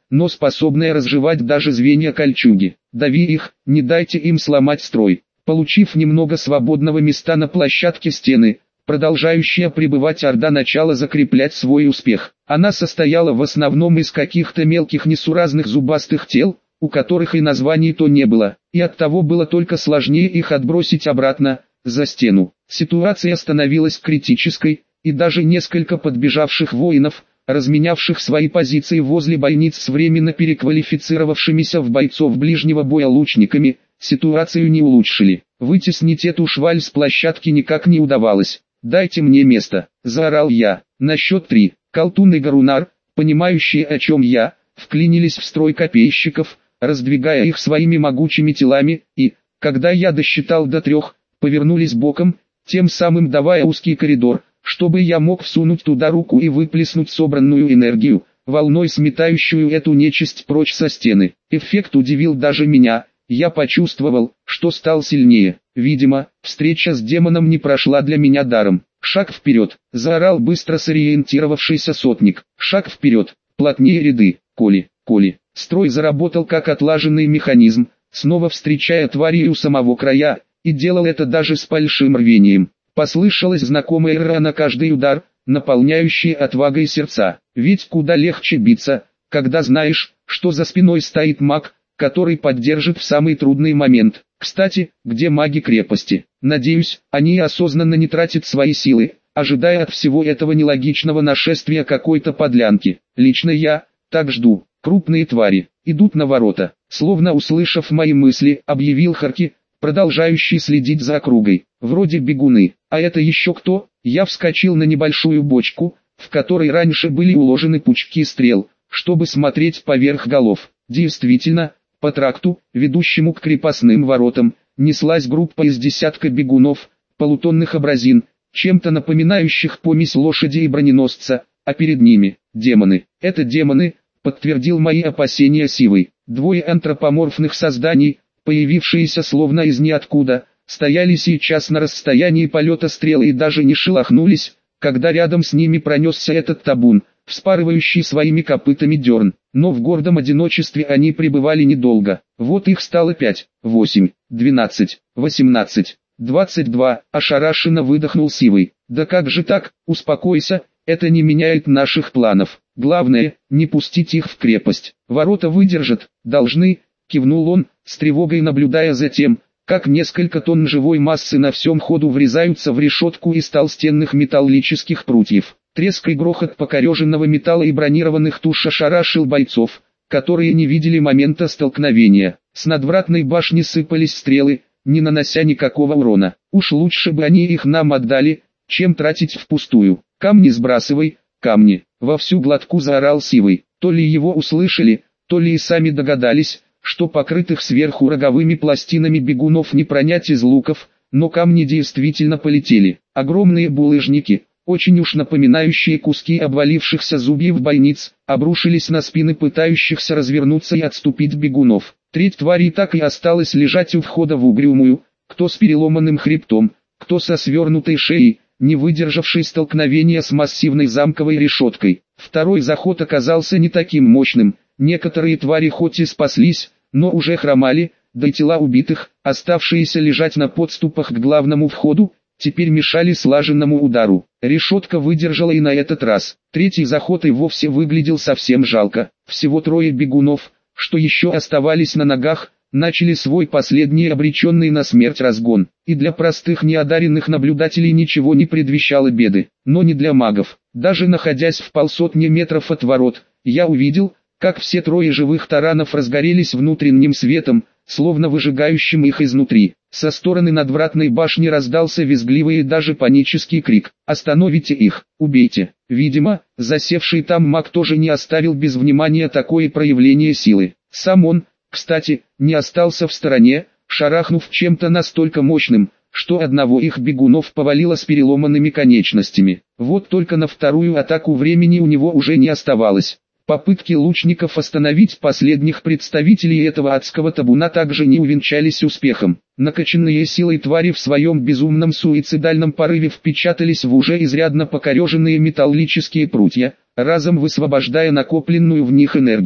но способная разжевать даже звенья кольчуги. Дави их, не дайте им сломать строй. Получив немного свободного места на площадке стены, продолжающая пребывать орда начала закреплять свой успех. Она состояла в основном из каких-то мелких несуразных зубастых тел, у которых и названий-то не было, и оттого было только сложнее их отбросить обратно, за стену. Ситуация становилась критической, и даже несколько подбежавших воинов, разменявших свои позиции возле бойниц с временно переквалифицировавшимися в бойцов ближнего боя лучниками, ситуацию не улучшили. Вытеснить эту шваль с площадки никак не удавалось. «Дайте мне место», — заорал я. На счет три, Колтун и Гарунар, понимающие, о чем я, вклинились в строй копейщиков, раздвигая их своими могучими телами, и, когда я досчитал до трех, повернулись боком, тем самым давая узкий коридор, чтобы я мог всунуть туда руку и выплеснуть собранную энергию, волной сметающую эту нечисть прочь со стены. Эффект удивил даже меня, я почувствовал, что стал сильнее. Видимо, встреча с демоном не прошла для меня даром. «Шаг вперед!» – заорал быстро сориентировавшийся сотник. «Шаг вперед! Плотнее ряды! Коли, коли!» Строй заработал как отлаженный механизм, снова встречая твари у самого края, и делал это даже с большим рвением. Послышалось знакомое «ра» на каждый удар, наполняющее отвагой сердца. Ведь куда легче биться, когда знаешь, что за спиной стоит маг, который поддержит в самый трудный момент. Кстати, где маги крепости? Надеюсь, они осознанно не тратят свои силы, ожидая от всего этого нелогичного нашествия какой-то подлянки. Лично я так жду. Крупные твари идут на ворота. Словно услышав мои мысли, объявил Харки, продолжающий следить за округой. Вроде бегуны. А это еще кто? Я вскочил на небольшую бочку, в которой раньше были уложены пучки стрел, чтобы смотреть поверх голов. Действительно, по тракту, ведущему к крепостным воротам, неслась группа из десятка бегунов, полутонных абразин, чем-то напоминающих помесь лошади и броненосца, а перед ними – демоны. Это демоны, подтвердил мои опасения Сивый. Двое антропоморфных созданий, появившиеся словно из ниоткуда, стояли сейчас на расстоянии полета стрелы и даже не шелохнулись, когда рядом с ними пронесся этот табун, вспарывающий своими копытами дерн. Но в гордом одиночестве они пребывали недолго. Вот их стало пять, восемь, двенадцать, восемнадцать, двадцать два, ошарашенно выдохнул Сивый. Да как же так, успокойся, это не меняет наших планов. Главное, не пустить их в крепость. Ворота выдержат, должны, кивнул он, с тревогой наблюдая за тем, как несколько тонн живой массы на всем ходу врезаются в решетку из толстенных металлических прутьев. Треск и грохот покореженного металла и бронированных туш ошарашил бойцов, которые не видели момента столкновения. С надвратной башни сыпались стрелы, не нанося никакого урона. Уж лучше бы они их нам отдали, чем тратить впустую. «Камни сбрасывай, камни!» Во всю глотку заорал Сивый. То ли его услышали, то ли и сами догадались, что покрытых сверху роговыми пластинами бегунов не пронять из луков, но камни действительно полетели. Огромные булыжники, очень уж напоминающие куски обвалившихся зубьев бойниц, обрушились на спины пытающихся развернуться и отступить бегунов. Треть тварей так и осталась лежать у входа в угрюмую, кто с переломанным хребтом, кто со свернутой шеей, не выдержавший столкновения с массивной замковой решеткой. Второй заход оказался не таким мощным, некоторые твари хоть и спаслись, но уже хромали, да и тела убитых, оставшиеся лежать на подступах к главному входу, теперь мешали слаженному удару. Решетка выдержала и на этот раз. Третий заход и вовсе выглядел совсем жалко. Всего трое бегунов, что еще оставались на ногах, начали свой последний обреченный на смерть разгон. И для простых неодаренных наблюдателей ничего не предвещало беды. Но не для магов. Даже находясь в полсотни метров от ворот, я увидел, как все трое живых таранов разгорелись внутренним светом, словно выжигающим их изнутри. Со стороны надвратной башни раздался визгливый и даже панический крик. «Остановите их! Убейте!» Видимо, засевший там маг тоже не оставил без внимания такое проявление силы. Сам он, кстати, не остался в стороне, шарахнув чем-то настолько мощным, что одного их бегунов повалило с переломанными конечностями. Вот только на вторую атаку времени у него уже не оставалось. Попытки лучников остановить последних представителей этого адского табуна также не увенчались успехом. Накачанные силой твари в своем безумном суицидальном порыве впечатались в уже изрядно покореженные металлические прутья, разом высвобождая накопленную в них энергию.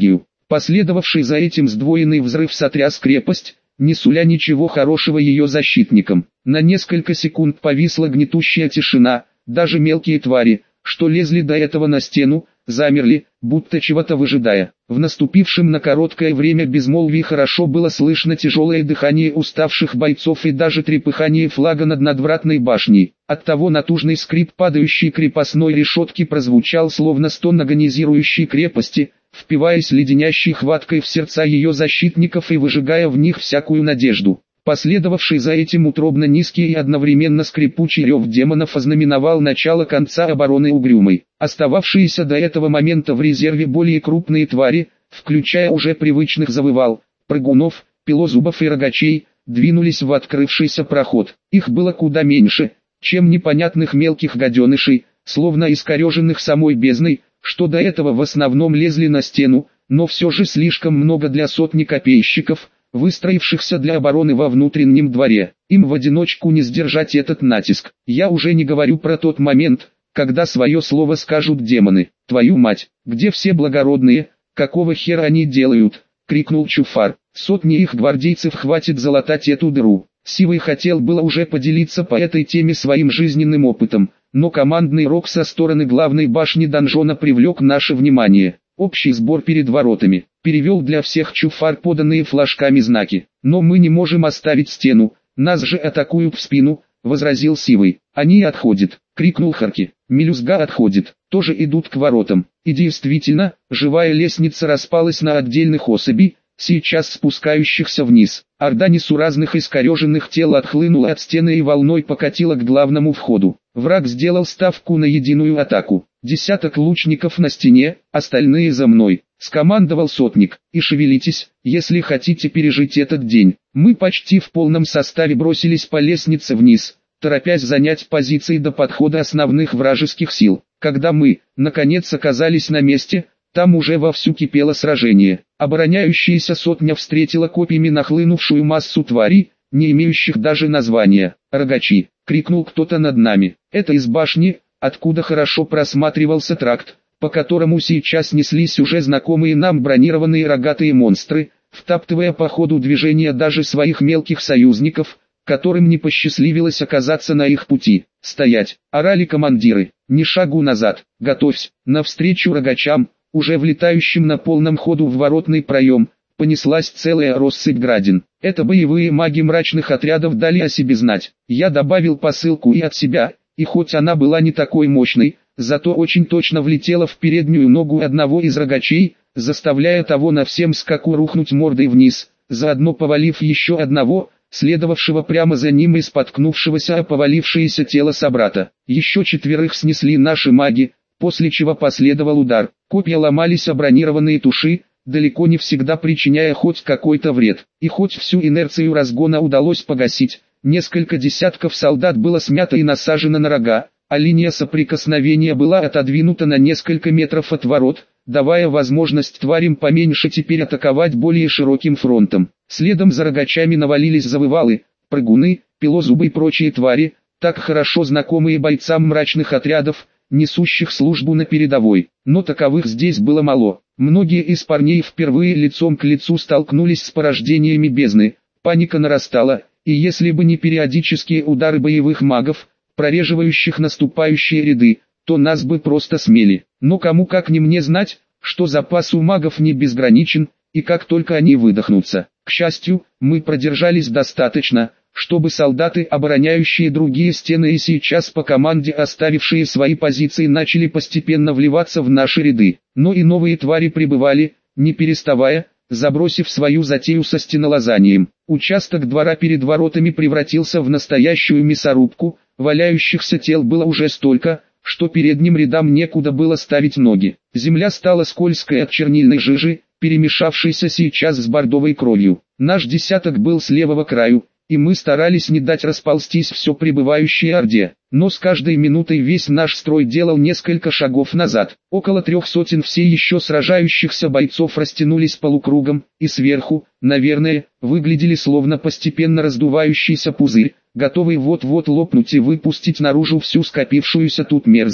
Последовавший за этим сдвоенный взрыв сотряс крепость, не суля ничего хорошего ее защитникам. На несколько секунд повисла гнетущая тишина, даже мелкие твари, что лезли до этого на стену, замерли, будто чего-то выжидая. В наступившем на короткое время безмолвии хорошо было слышно тяжелое дыхание уставших бойцов и даже трепыхание флага над надвратной башней. Оттого натужный скрип падающей крепостной решетки прозвучал словно стон агонизирующей крепости, впиваясь леденящей хваткой в сердца ее защитников и выжигая в них всякую надежду. Последовавший за этим утробно низкий и одновременно скрипучий рев демонов ознаменовал начало конца обороны Угрюмой. Остававшиеся до этого момента в резерве более крупные твари, включая уже привычных завывал, прыгунов, пилозубов и рогачей, двинулись в открывшийся проход. Их было куда меньше, чем непонятных мелких гаденышей, словно искореженных самой бездной, что до этого в основном лезли на стену, но все же слишком много для сотни копейщиков, выстроившихся для обороны во внутреннем дворе. Им в одиночку не сдержать этот натиск. Я уже не говорю про тот момент, когда свое слово скажут демоны. «Твою мать, где все благородные, какого хера они делают?» — крикнул Чуфар. «Сотни их гвардейцев хватит залатать эту дыру». Сивый хотел было уже поделиться по этой теме своим жизненным опытом, но командный рог со стороны главной башни донжона привлек наше внимание. Общий сбор перед воротами. Перевел для всех Чуфар поданные флажками знаки. «Но мы не можем оставить стену, нас же атакуют в спину», — возразил Сивый. «Они отходят», — крикнул Харки. «Мелюзга отходит, тоже идут к воротам». И действительно, живая лестница распалась на отдельных особей, сейчас спускающихся вниз. Орда несуразных искореженных тел отхлынула от стены и волной покатила к главному входу. Враг сделал ставку на единую атаку. «Десяток лучников на стене, остальные за мной», — скомандовал сотник. «И шевелитесь, если хотите пережить этот день». Мы почти в полном составе бросились по лестнице вниз, торопясь занять позиции до подхода основных вражеских сил. Когда мы, наконец, оказались на месте, там уже вовсю кипело сражение. Обороняющаяся сотня встретила копьями нахлынувшую массу тварей, не имеющих даже названия. «Рогачи!» — крикнул кто-то над нами. Это из башни, откуда хорошо просматривался тракт, по которому сейчас неслись уже знакомые нам бронированные рогатые монстры, втаптывая по ходу движения даже своих мелких союзников, которым не посчастливилось оказаться на их пути. «Стоять!» — орали командиры. «Ни шагу назад! Готовься!» Навстречу рогачам, уже влетающим на полном ходу в воротный проем, понеслась целая россыпь градин. Это боевые маги мрачных отрядов дали о себе знать. Я добавил посылку и от себя, и хоть она была не такой мощной, зато очень точно влетела в переднюю ногу одного из рогачей, заставляя того на всем скаку рухнуть мордой вниз, заодно повалив еще одного, следовавшего прямо за ним и споткнувшегося о повалившееся тело собрата. Еще четверых снесли наши маги, после чего последовал удар. Копья ломались о бронированные туши, далеко не всегда причиняя хоть какой-то вред. И хоть всю инерцию разгона удалось погасить, несколько десятков солдат было смято и насажено на рога, а линия соприкосновения была отодвинута на несколько метров от ворот, давая возможность тварям поменьше теперь атаковать более широким фронтом. Следом за рогачами навалились завывалы, прыгуны, пилозубы и прочие твари, так хорошо знакомые бойцам мрачных отрядов, несущих службу на передовой. Но таковых здесь было мало. Многие из парней впервые лицом к лицу столкнулись с порождениями бездны. Паника нарастала, и если бы не периодические удары боевых магов, прореживающих наступающие ряды, то нас бы просто смели. Но кому как не мне знать, что запас у магов не безграничен, и как только они выдохнутся. К счастью, мы продержались достаточно, чтобы солдаты, обороняющие другие стены и сейчас по команде оставившие свои позиции, начали постепенно вливаться в наши ряды. Но и новые твари прибывали, не переставая, забросив свою затею со стенолазанием. Участок двора перед воротами превратился в настоящую мясорубку, валяющихся тел было уже столько, что передним рядам некуда было ставить ноги. Земля стала скользкой от чернильной жижи, перемешавшейся сейчас с бордовой кровью. Наш десяток был с левого краю, и мы старались не дать расползтись все прибывающей орде. Но с каждой минутой весь наш строй делал несколько шагов назад. Около трех сотен все еще сражающихся бойцов растянулись полукругом, и сверху, наверное, выглядели словно постепенно раздувающийся пузырь, готовый вот-вот лопнуть и выпустить наружу всю скопившуюся тут мерзость.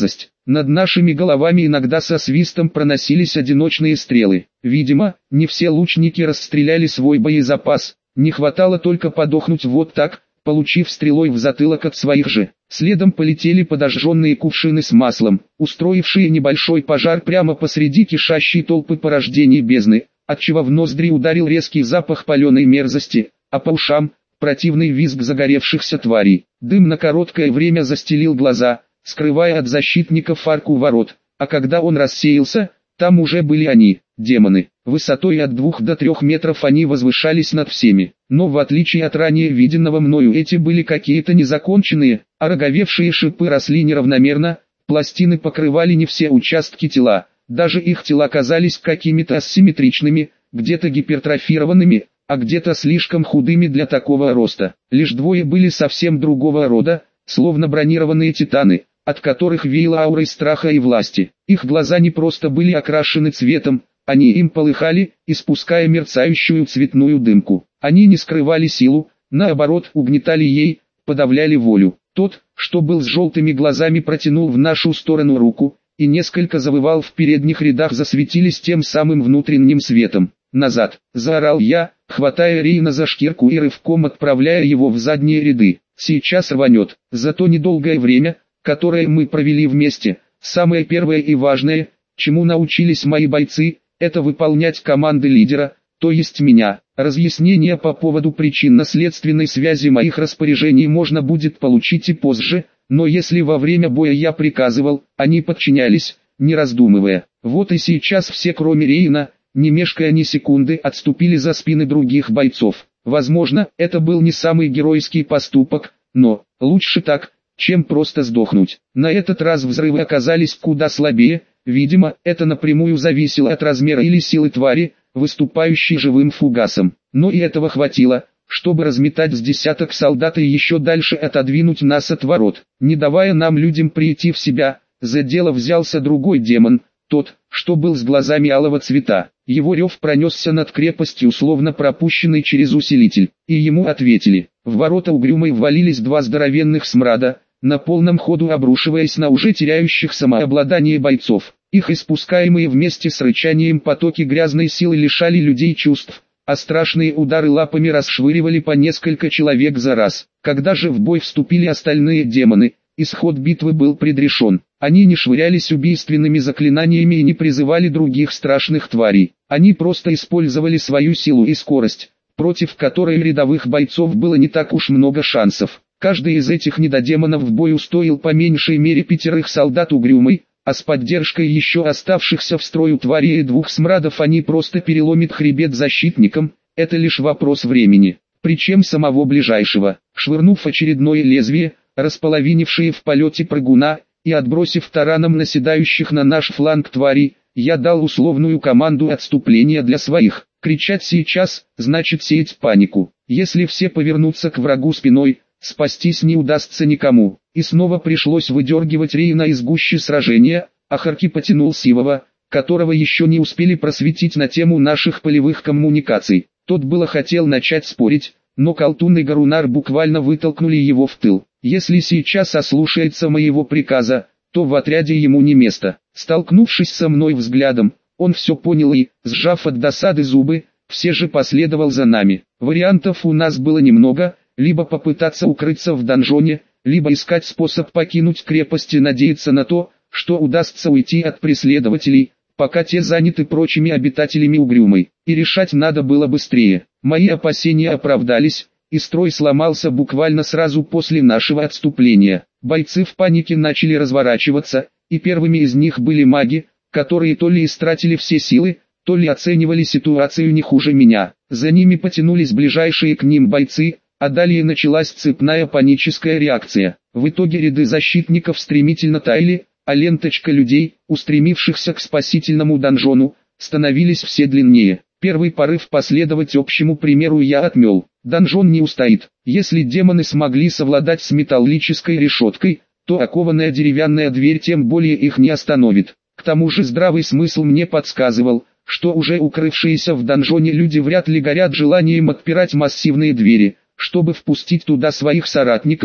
Над нашими головами иногда со свистом проносились одиночные стрелы. Видимо, не все лучники расстреляли свой боезапас, не хватало только подохнуть вот так, получив стрелой в затылок от своих же. Следом полетели подожженные кувшины с маслом, устроившие небольшой пожар прямо посреди кишащей толпы порождений бездны, отчего в ноздри ударил резкий запах паленой мерзости, а по ушам – противный визг загоревшихся тварей. Дым на короткое время застелил глаза, скрывая от защитников арку ворот, а когда он рассеялся, там уже были они, демоны. Высотой от двух до трех метров они возвышались над всеми, но в отличие от ранее виденного мною эти были какие-то незаконченные, а роговевшие шипы росли неравномерно, пластины покрывали не все участки тела, даже их тела казались какими-то асимметричными, где-то гипертрофированными, а где-то слишком худыми для такого роста. Лишь двое были совсем другого рода, словно бронированные титаны, от которых веяло аурой страха и власти. Их глаза не просто были окрашены цветом, они им полыхали, испуская мерцающую цветную дымку. Они не скрывали силу, наоборот угнетали ей, подавляли волю. Тот, что был с желтыми глазами, протянул в нашу сторону руку, и несколько завывал в передних рядах засветились тем самым внутренним светом. «Назад!» – заорал я, хватая Рейна за шкирку и рывком отправляя его в задние ряды. «Сейчас рванет!» За то недолгое время, которое мы провели вместе, самое первое и важное, чему научились мои бойцы, это выполнять команды лидера, то есть меня. Разъяснение по поводу причинно-следственной связи моих распоряжений можно будет получить и позже, но если во время боя я приказывал, они подчинялись, не раздумывая. Вот и сейчас все, кроме Рейна, не мешкая ни секунды, отступили за спины других бойцов. Возможно, это был не самый геройский поступок, но лучше так, чем просто сдохнуть. На этот раз взрывы оказались куда слабее, видимо, это напрямую зависело от размера или силы твари, выступающей живым фугасом. Но и этого хватило, чтобы разметать с десяток солдат и еще дальше отодвинуть нас от ворот. Не давая нам людям прийти в себя, за дело взялся другой демон, тот, что был с глазами алого цвета. Его рев пронесся над крепостью, словно пропущенный через усилитель, и ему ответили. В ворота угрюмой ввалились два здоровенных смрада, на полном ходу обрушиваясь на уже теряющих самообладание бойцов. Их испускаемые вместе с рычанием потоки грязной силы лишали людей чувств, а страшные удары лапами расшвыривали по несколько человек за раз. Когда же в бой вступили остальные демоны, исход битвы был предрешен. Они не швырялись убийственными заклинаниями и не призывали других страшных тварей. Они просто использовали свою силу и скорость, против которой рядовых бойцов было не так уж много шансов. Каждый из этих недодемонов в бою стоил по меньшей мере пятерых солдат угрюмой, а с поддержкой еще оставшихся в строю тварей и двух смрадов они просто переломят хребет защитникам, это лишь вопрос времени, причем самого ближайшего. Швырнув очередное лезвие, располовинившие в полете прыгуна, и отбросив тараном наседающих на наш фланг тварей, я дал условную команду отступления для своих. Кричать сейчас, значит сеять панику. Если все повернутся к врагу спиной, спастись не удастся никому. И снова пришлось выдергивать Рейна из гущи сражения, а Харки потянул Сивова, которого еще не успели просветить на тему наших полевых коммуникаций. Тот было хотел начать спорить, но Колтун и Гарунар буквально вытолкнули его в тыл. Если сейчас ослушается моего приказа, то в отряде ему не место. Столкнувшись со мной взглядом, он все понял и, сжав от досады зубы, все же последовал за нами. Вариантов у нас было немного, либо попытаться укрыться в донжоне, либо искать способ покинуть крепость и надеяться на то, что удастся уйти от преследователей, пока те заняты прочими обитателями угрюмой. И решать надо было быстрее. Мои опасения оправдались, и строй сломался буквально сразу после нашего отступления. Бойцы в панике начали разворачиваться, и первыми из них были маги, которые то ли истратили все силы, то ли оценивали ситуацию не хуже меня. За ними потянулись ближайшие к ним бойцы, а далее началась цепная паническая реакция. В итоге ряды защитников стремительно таяли, а ленточка людей, устремившихся к спасительному донжону, становились все длиннее. Первый порыв последовать общему примеру я отмел. Донжон не устоит. Если демоны смогли совладать с металлической решеткой, то окованная деревянная дверь тем более их не остановит. К тому же здравый смысл мне подсказывал, что уже укрывшиеся в донжоне люди вряд ли горят желанием отпирать массивные двери, чтобы впустить туда своих соратников,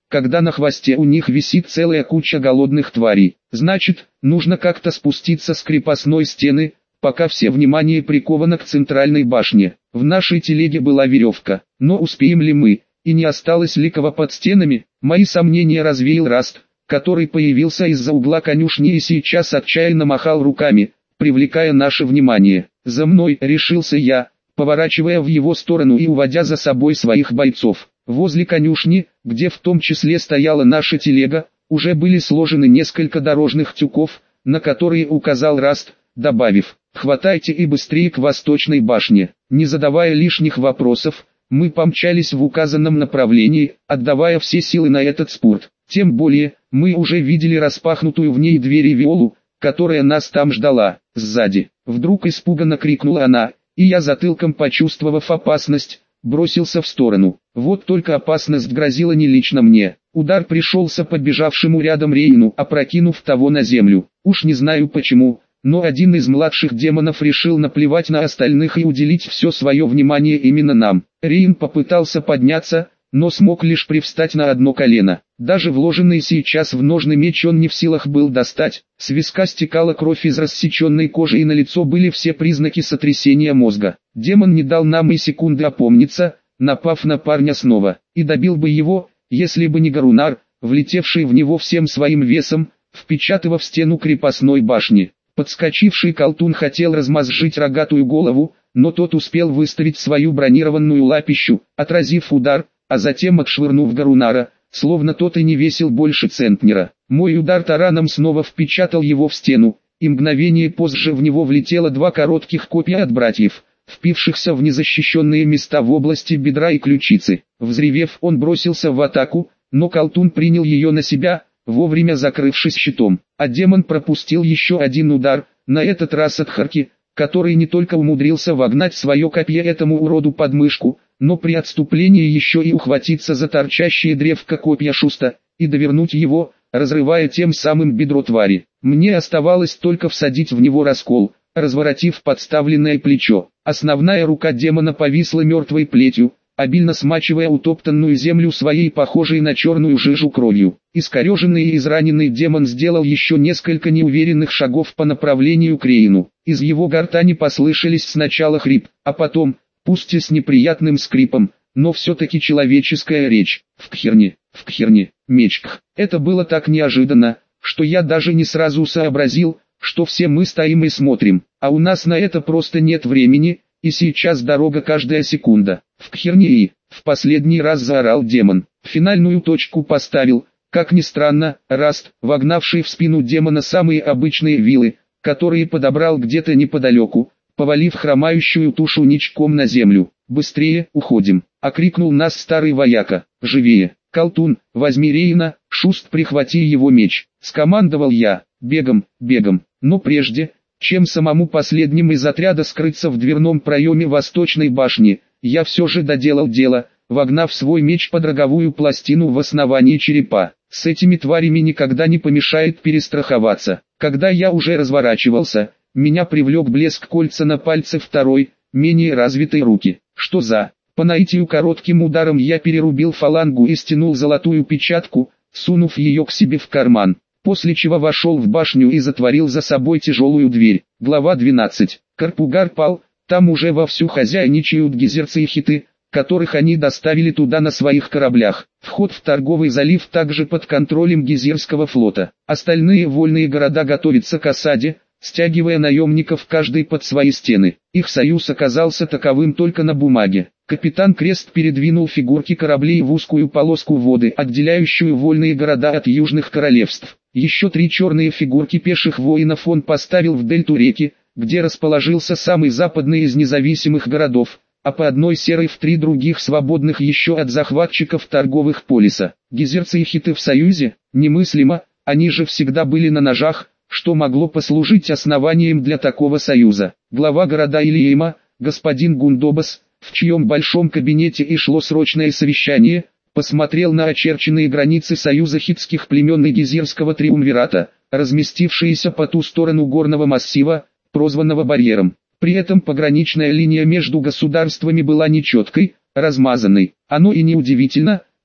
когда на хвосте у них висит целая куча голодных тварей. Значит, нужно как-то спуститься с крепостной стены, пока все внимание приковано к центральной башне. В нашей телеге была веревка, но успеем ли мы, и не осталось ли кого под стенами? Мои сомнения развеял Раст, который появился из-за угла конюшни и сейчас отчаянно махал руками, привлекая наше внимание. «За мной!» — решился я, поворачивая в его сторону и уводя за собой своих бойцов. Возле конюшни, где в том числе стояла наша телега, уже были сложены несколько дорожных тюков, на которые указал Раст, добавив: «Хватайте и быстрее к восточной башне». Не задавая лишних вопросов, мы помчались в указанном направлении, отдавая все силы на этот спорт. Тем более, мы уже видели распахнутую в ней дверь и Виолу, которая нас там ждала. Сзади, вдруг испуганно крикнула она, и я, затылком почувствовав опасность, бросился в сторону. Вот только опасность грозила не лично мне. Удар пришелся по бежавшему рядом Рейну, опрокинув того на землю. Уж не знаю почему, но один из младших демонов решил наплевать на остальных и уделить все свое внимание именно нам. Рейн попытался подняться, но смог лишь привстать на одно колено. Даже вложенный сейчас в ножны меч он не в силах был достать. С виска стекала кровь из рассеченной кожи и на лицо были все признаки сотрясения мозга. Демон не дал нам и секунды опомниться, напав на парня снова. И добил бы его, если бы не Гарунар, влетевший в него всем своим весом, впечатывав стену крепостной башни. Подскочивший колтун хотел размозжить рогатую голову, но тот успел выставить свою бронированную лапищу, отразив удар, а затем отшвырнув Гарунара, словно тот и не весил больше центнера. Мой удар тараном снова впечатал его в стену, и мгновение позже в него влетело два коротких копья от братьев, впившихся в незащищенные места в области бедра и ключицы. Взревев, он бросился в атаку, но колтун принял ее на себя, вовремя закрывшись щитом. А демон пропустил еще один удар, на этот раз от Харки, который не только умудрился вогнать свое копье этому уроду под мышку, но при отступлении еще и ухватиться за торчащие древко копья Шуста, и довернуть его, разрывая тем самым бедро твари. Мне оставалось только всадить в него раскол, разворотив подставленное плечо. Основная рука демона повисла мертвой плетью, обильно смачивая утоптанную землю своей похожей на черную жижу кровью. Искореженный и израненный демон сделал еще несколько неуверенных шагов по направлению к Рейну. Из его гортани послышались сначала хрип, а потом, пусть и с неприятным скрипом, но все-таки человеческая речь. В Кхерне, в Кхерне, мечкх. Это было так неожиданно, что я даже не сразу сообразил, что все мы стоим и смотрим, а у нас на это просто нет времени, и сейчас дорога каждая секунда. В Кхерне и, в последний раз заорал демон. Финальную точку поставил, как ни странно, Раст, вогнавший в спину демона самые обычные вилы, которые подобрал где-то неподалеку, повалив хромающую тушу ничком на землю. «Быстрее, уходим!» — окрикнул нас старый вояка. «Живее! Колтун, возьми Рейна, Шуст, прихвати его меч!» — скомандовал я. «Бегом, бегом!» Но прежде, чем самому последним из отряда скрыться в дверном проеме восточной башни, я все же доделал дело, вогнав свой меч под роговую пластину в основании черепа. С этими тварями никогда не помешает перестраховаться. Когда я уже разворачивался, меня привлек блеск кольца на пальце второй, менее развитой руки. Что за... По наитию коротким ударом я перерубил фалангу и стянул золотую печатку, сунув ее к себе в карман, после чего вошел в башню и затворил за собой тяжелую дверь. Глава двенадцать. Карпугар пал, там уже вовсю хозяйничают гизерцы и хиты, которых они доставили туда на своих кораблях. Вход в торговый залив также под контролем гизерского флота. Остальные вольные города готовятся к осаде, стягивая наемников каждый под свои стены. Их союз оказался таковым только на бумаге. Капитан Крест передвинул фигурки кораблей в узкую полоску воды, отделяющую вольные города от южных королевств. Еще три черные фигурки пеших воинов он поставил в дельту реки, где расположился самый западный из независимых городов, а по одной серой в три других свободных еще от захватчиков торговых полиса. Гизерцы и хиты в союзе? Немыслимо, они же всегда были на ножах, что могло послужить основанием для такого союза. Глава города Ильейма, господин Гундобас, в чьем большом кабинете и шло срочное совещание, посмотрел на очерченные границы союза хитских племен и гизерского триумвирата, разместившиеся по ту сторону горного массива, прозванного барьером. При этом пограничная линия между государствами была нечеткой, размазанной. Оно и неудивительно,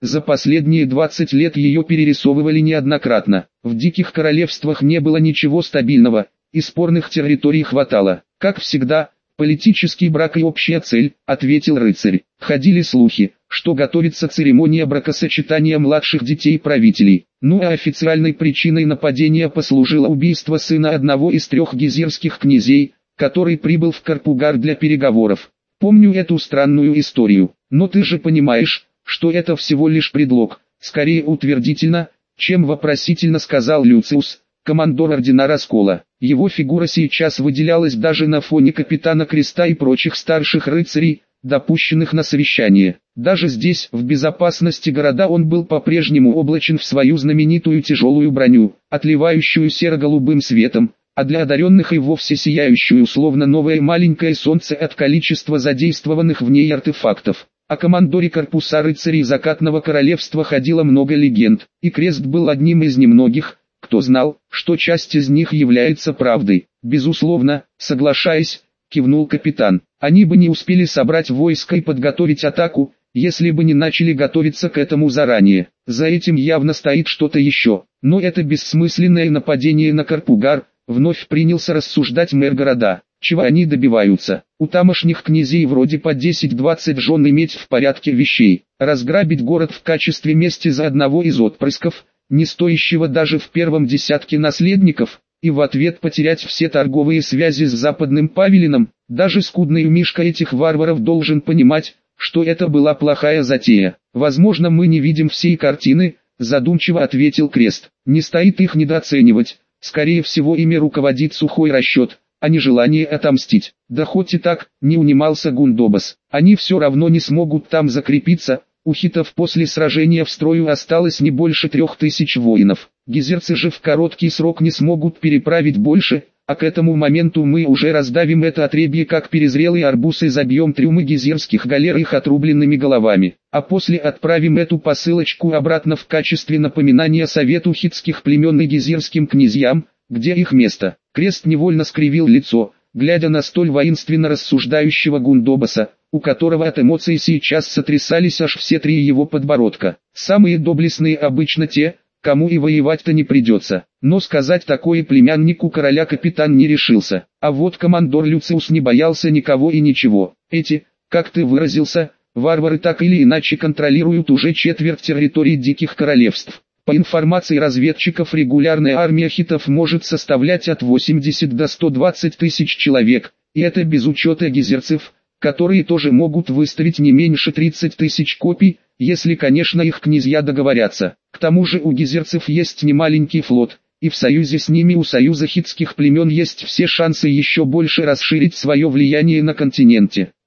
за последние двадцать лет ее перерисовывали неоднократно. В диких королевствах не было ничего стабильного, и спорных территорий хватало. Как всегда, политический брак и общая цель, ответил рыцарь. Ходили слухи, что готовится церемония бракосочетания младших детей правителей. Ну а официальной причиной нападения послужило убийство сына одного из трех гизирских князей, который прибыл в Карпугар для переговоров. Помню эту странную историю, но ты же понимаешь, что это всего лишь предлог, скорее утвердительно, чем вопросительно сказал Люциус, командор Ордена Раскола. Его фигура сейчас выделялась даже на фоне Капитана Креста и прочих старших рыцарей, допущенных на совещание. Даже здесь, в безопасности города, он был по-прежнему облачен в свою знаменитую тяжелую броню, отливающую серо-голубым светом, а для одаренных и вовсе сияющую словно новое маленькое солнце от количества задействованных в ней артефактов. О командоре корпуса рыцарей Закатного Королевства ходило много легенд, и Крест был одним из немногих, кто знал, что часть из них является правдой. Безусловно, соглашаясь, кивнул капитан, они бы не успели собрать войско и подготовить атаку, если бы не начали готовиться к этому заранее. За этим явно стоит что-то еще, но это бессмысленное нападение на Карпугар, вновь принялся рассуждать мэр города. Чего они добиваются? У тамошних князей вроде по десять-двадцать жен иметь в порядке вещей. Разграбить город в качестве мести за одного из отпрысков, не стоящего даже в первом десятке наследников, и в ответ потерять все торговые связи с западным павилином. Даже скудный умишка этих варваров должен понимать, что это была плохая затея. Возможно, мы не видим всей картины, задумчиво ответил Крест. Не стоит их недооценивать, скорее всего ими руководит сухой расчет, а не желание отомстить. Да хоть и так, не унимался Гундобас, они все равно не смогут там закрепиться. У хитов после сражения в строю осталось не больше трех тысяч воинов. Гизерцы же в короткий срок не смогут переправить больше, а к этому моменту мы уже раздавим это отребье как перезрелый арбуз и забьем трюмы гизерских галер их отрубленными головами. А после отправим эту посылочку обратно в качестве напоминания совету хитских племен и гизерским князьям, где их место. Крест невольно скривил лицо, глядя на столь воинственно рассуждающего Гундобаса, у которого от эмоций сейчас сотрясались аж все три его подбородка. Самые доблестные обычно те, кому и воевать-то не придется. Но сказать такое племяннику короля капитан не решился. А вот командор Люциус не боялся никого и ничего. Эти, как ты выразился, варвары так или иначе контролируют уже четверть территории диких королевств. По информации разведчиков, регулярная армия хитов может составлять от восьмидесяти до ста двадцати тысяч человек, и это без учета гизерцев, которые тоже могут выставить не меньше тридцати тысяч копий, если, конечно, их князья договорятся. К тому же у гизерцев есть немаленький флот, и в союзе с ними у союза хитских племен есть все шансы еще больше расширить свое влияние на континенте.